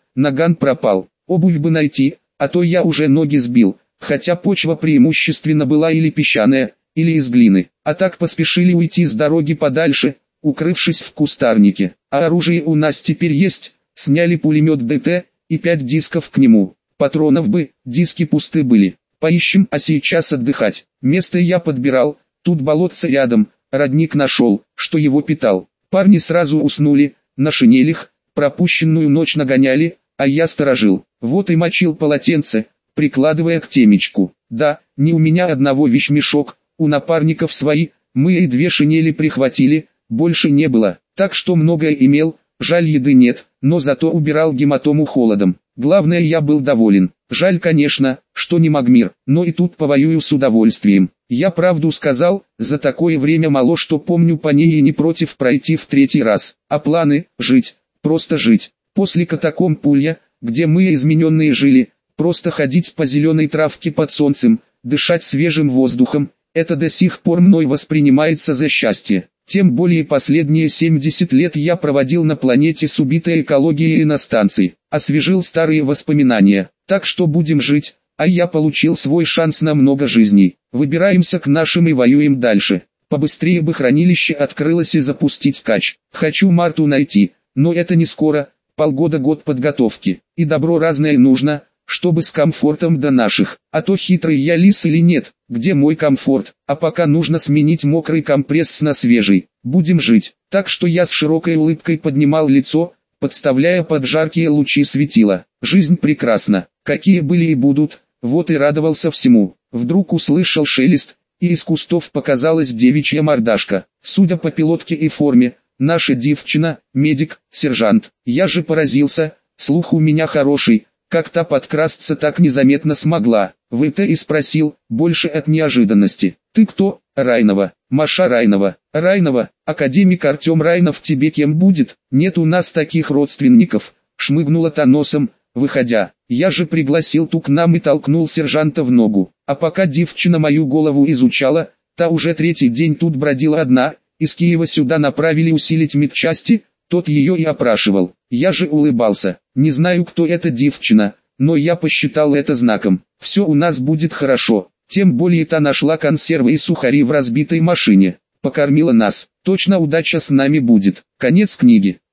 [SPEAKER 1] наган пропал. Обувь бы найти, а то я уже ноги сбил, хотя почва преимущественно была или песчаная, или из глины. А так поспешили уйти с дороги подальше, укрывшись в кустарнике. А оружие у нас теперь есть, сняли пулемет ДТ и 5 дисков к нему. Патронов бы, диски пусты были. Поищем, а сейчас отдыхать. Место я подбирал, тут болотце рядом, родник нашел, что его питал. Парни сразу уснули, на шинелях, пропущенную ночь нагоняли, а я сторожил. Вот и мочил полотенце, прикладывая к темечку. Да, не у меня одного вещмешок, у напарников свои, мы и 2 шинели прихватили, больше не было, так что многое имел, жаль еды нет, но зато убирал гематому холодом. Главное, я был доволен. Жаль, конечно, что не Магмир, но и тут повоюю с удовольствием. Я правду сказал, за такое время мало что помню по ней и не против пройти в 3-й раз. А планы – жить, просто жить. После катакомб Пулья, где мы измененные жили, просто ходить по зеленой травке под солнцем, дышать свежим воздухом, это до сих пор мной воспринимается за счастье. Тем более последние 70 лет я проводил на планете с убитой экологией и на станции, освежил старые воспоминания, так что будем жить, а я получил свой шанс на много жизней. Выбираемся к нашим и воюем дальше. Побыстрее бы хранилище открылось и запустить кач. Хочу Марту найти, но это не скоро, полгода-год подготовки, и добро разное нужно, чтобы с комфортом до наших, а то хитрый я лис или нет, где мой комфорт, а пока нужно сменить мокрый компресс на свежий, будем жить, так что я с широкой улыбкой поднимал лицо, подставляя под жаркие лучи светила. Жизнь прекрасна, какие были и будут, вот и радовался всему. Вдруг услышал шелест, и из кустов показалась девичья мордашка, судя по пилотке и форме, наша девчина, медик, сержант. Я же поразился, слух у меня хороший, как-то подкрасться так незаметно смогла. ВТ и спросил, больше от неожиданности. Ты кто? Райнова. Маша Райнова. Райнова, академик Артем Райнов тебе кем будет? Нет у нас таких родственников. Шмыгнула та носом, выходя. Я же пригласил ту к нам и толкнул сержанта в ногу. А пока девчина мою голову изучала, та уже 3-й день тут бродила одна, из Киева сюда направили усилить медчасти, тот ее и опрашивал. Я же улыбался. Не знаю, кто эта девчина, но я посчитал это знаком. Все у нас будет хорошо. Тем более та нашла консервы и сухари в разбитой машине. Покормила нас. Точно удача с нами будет. Конец книги.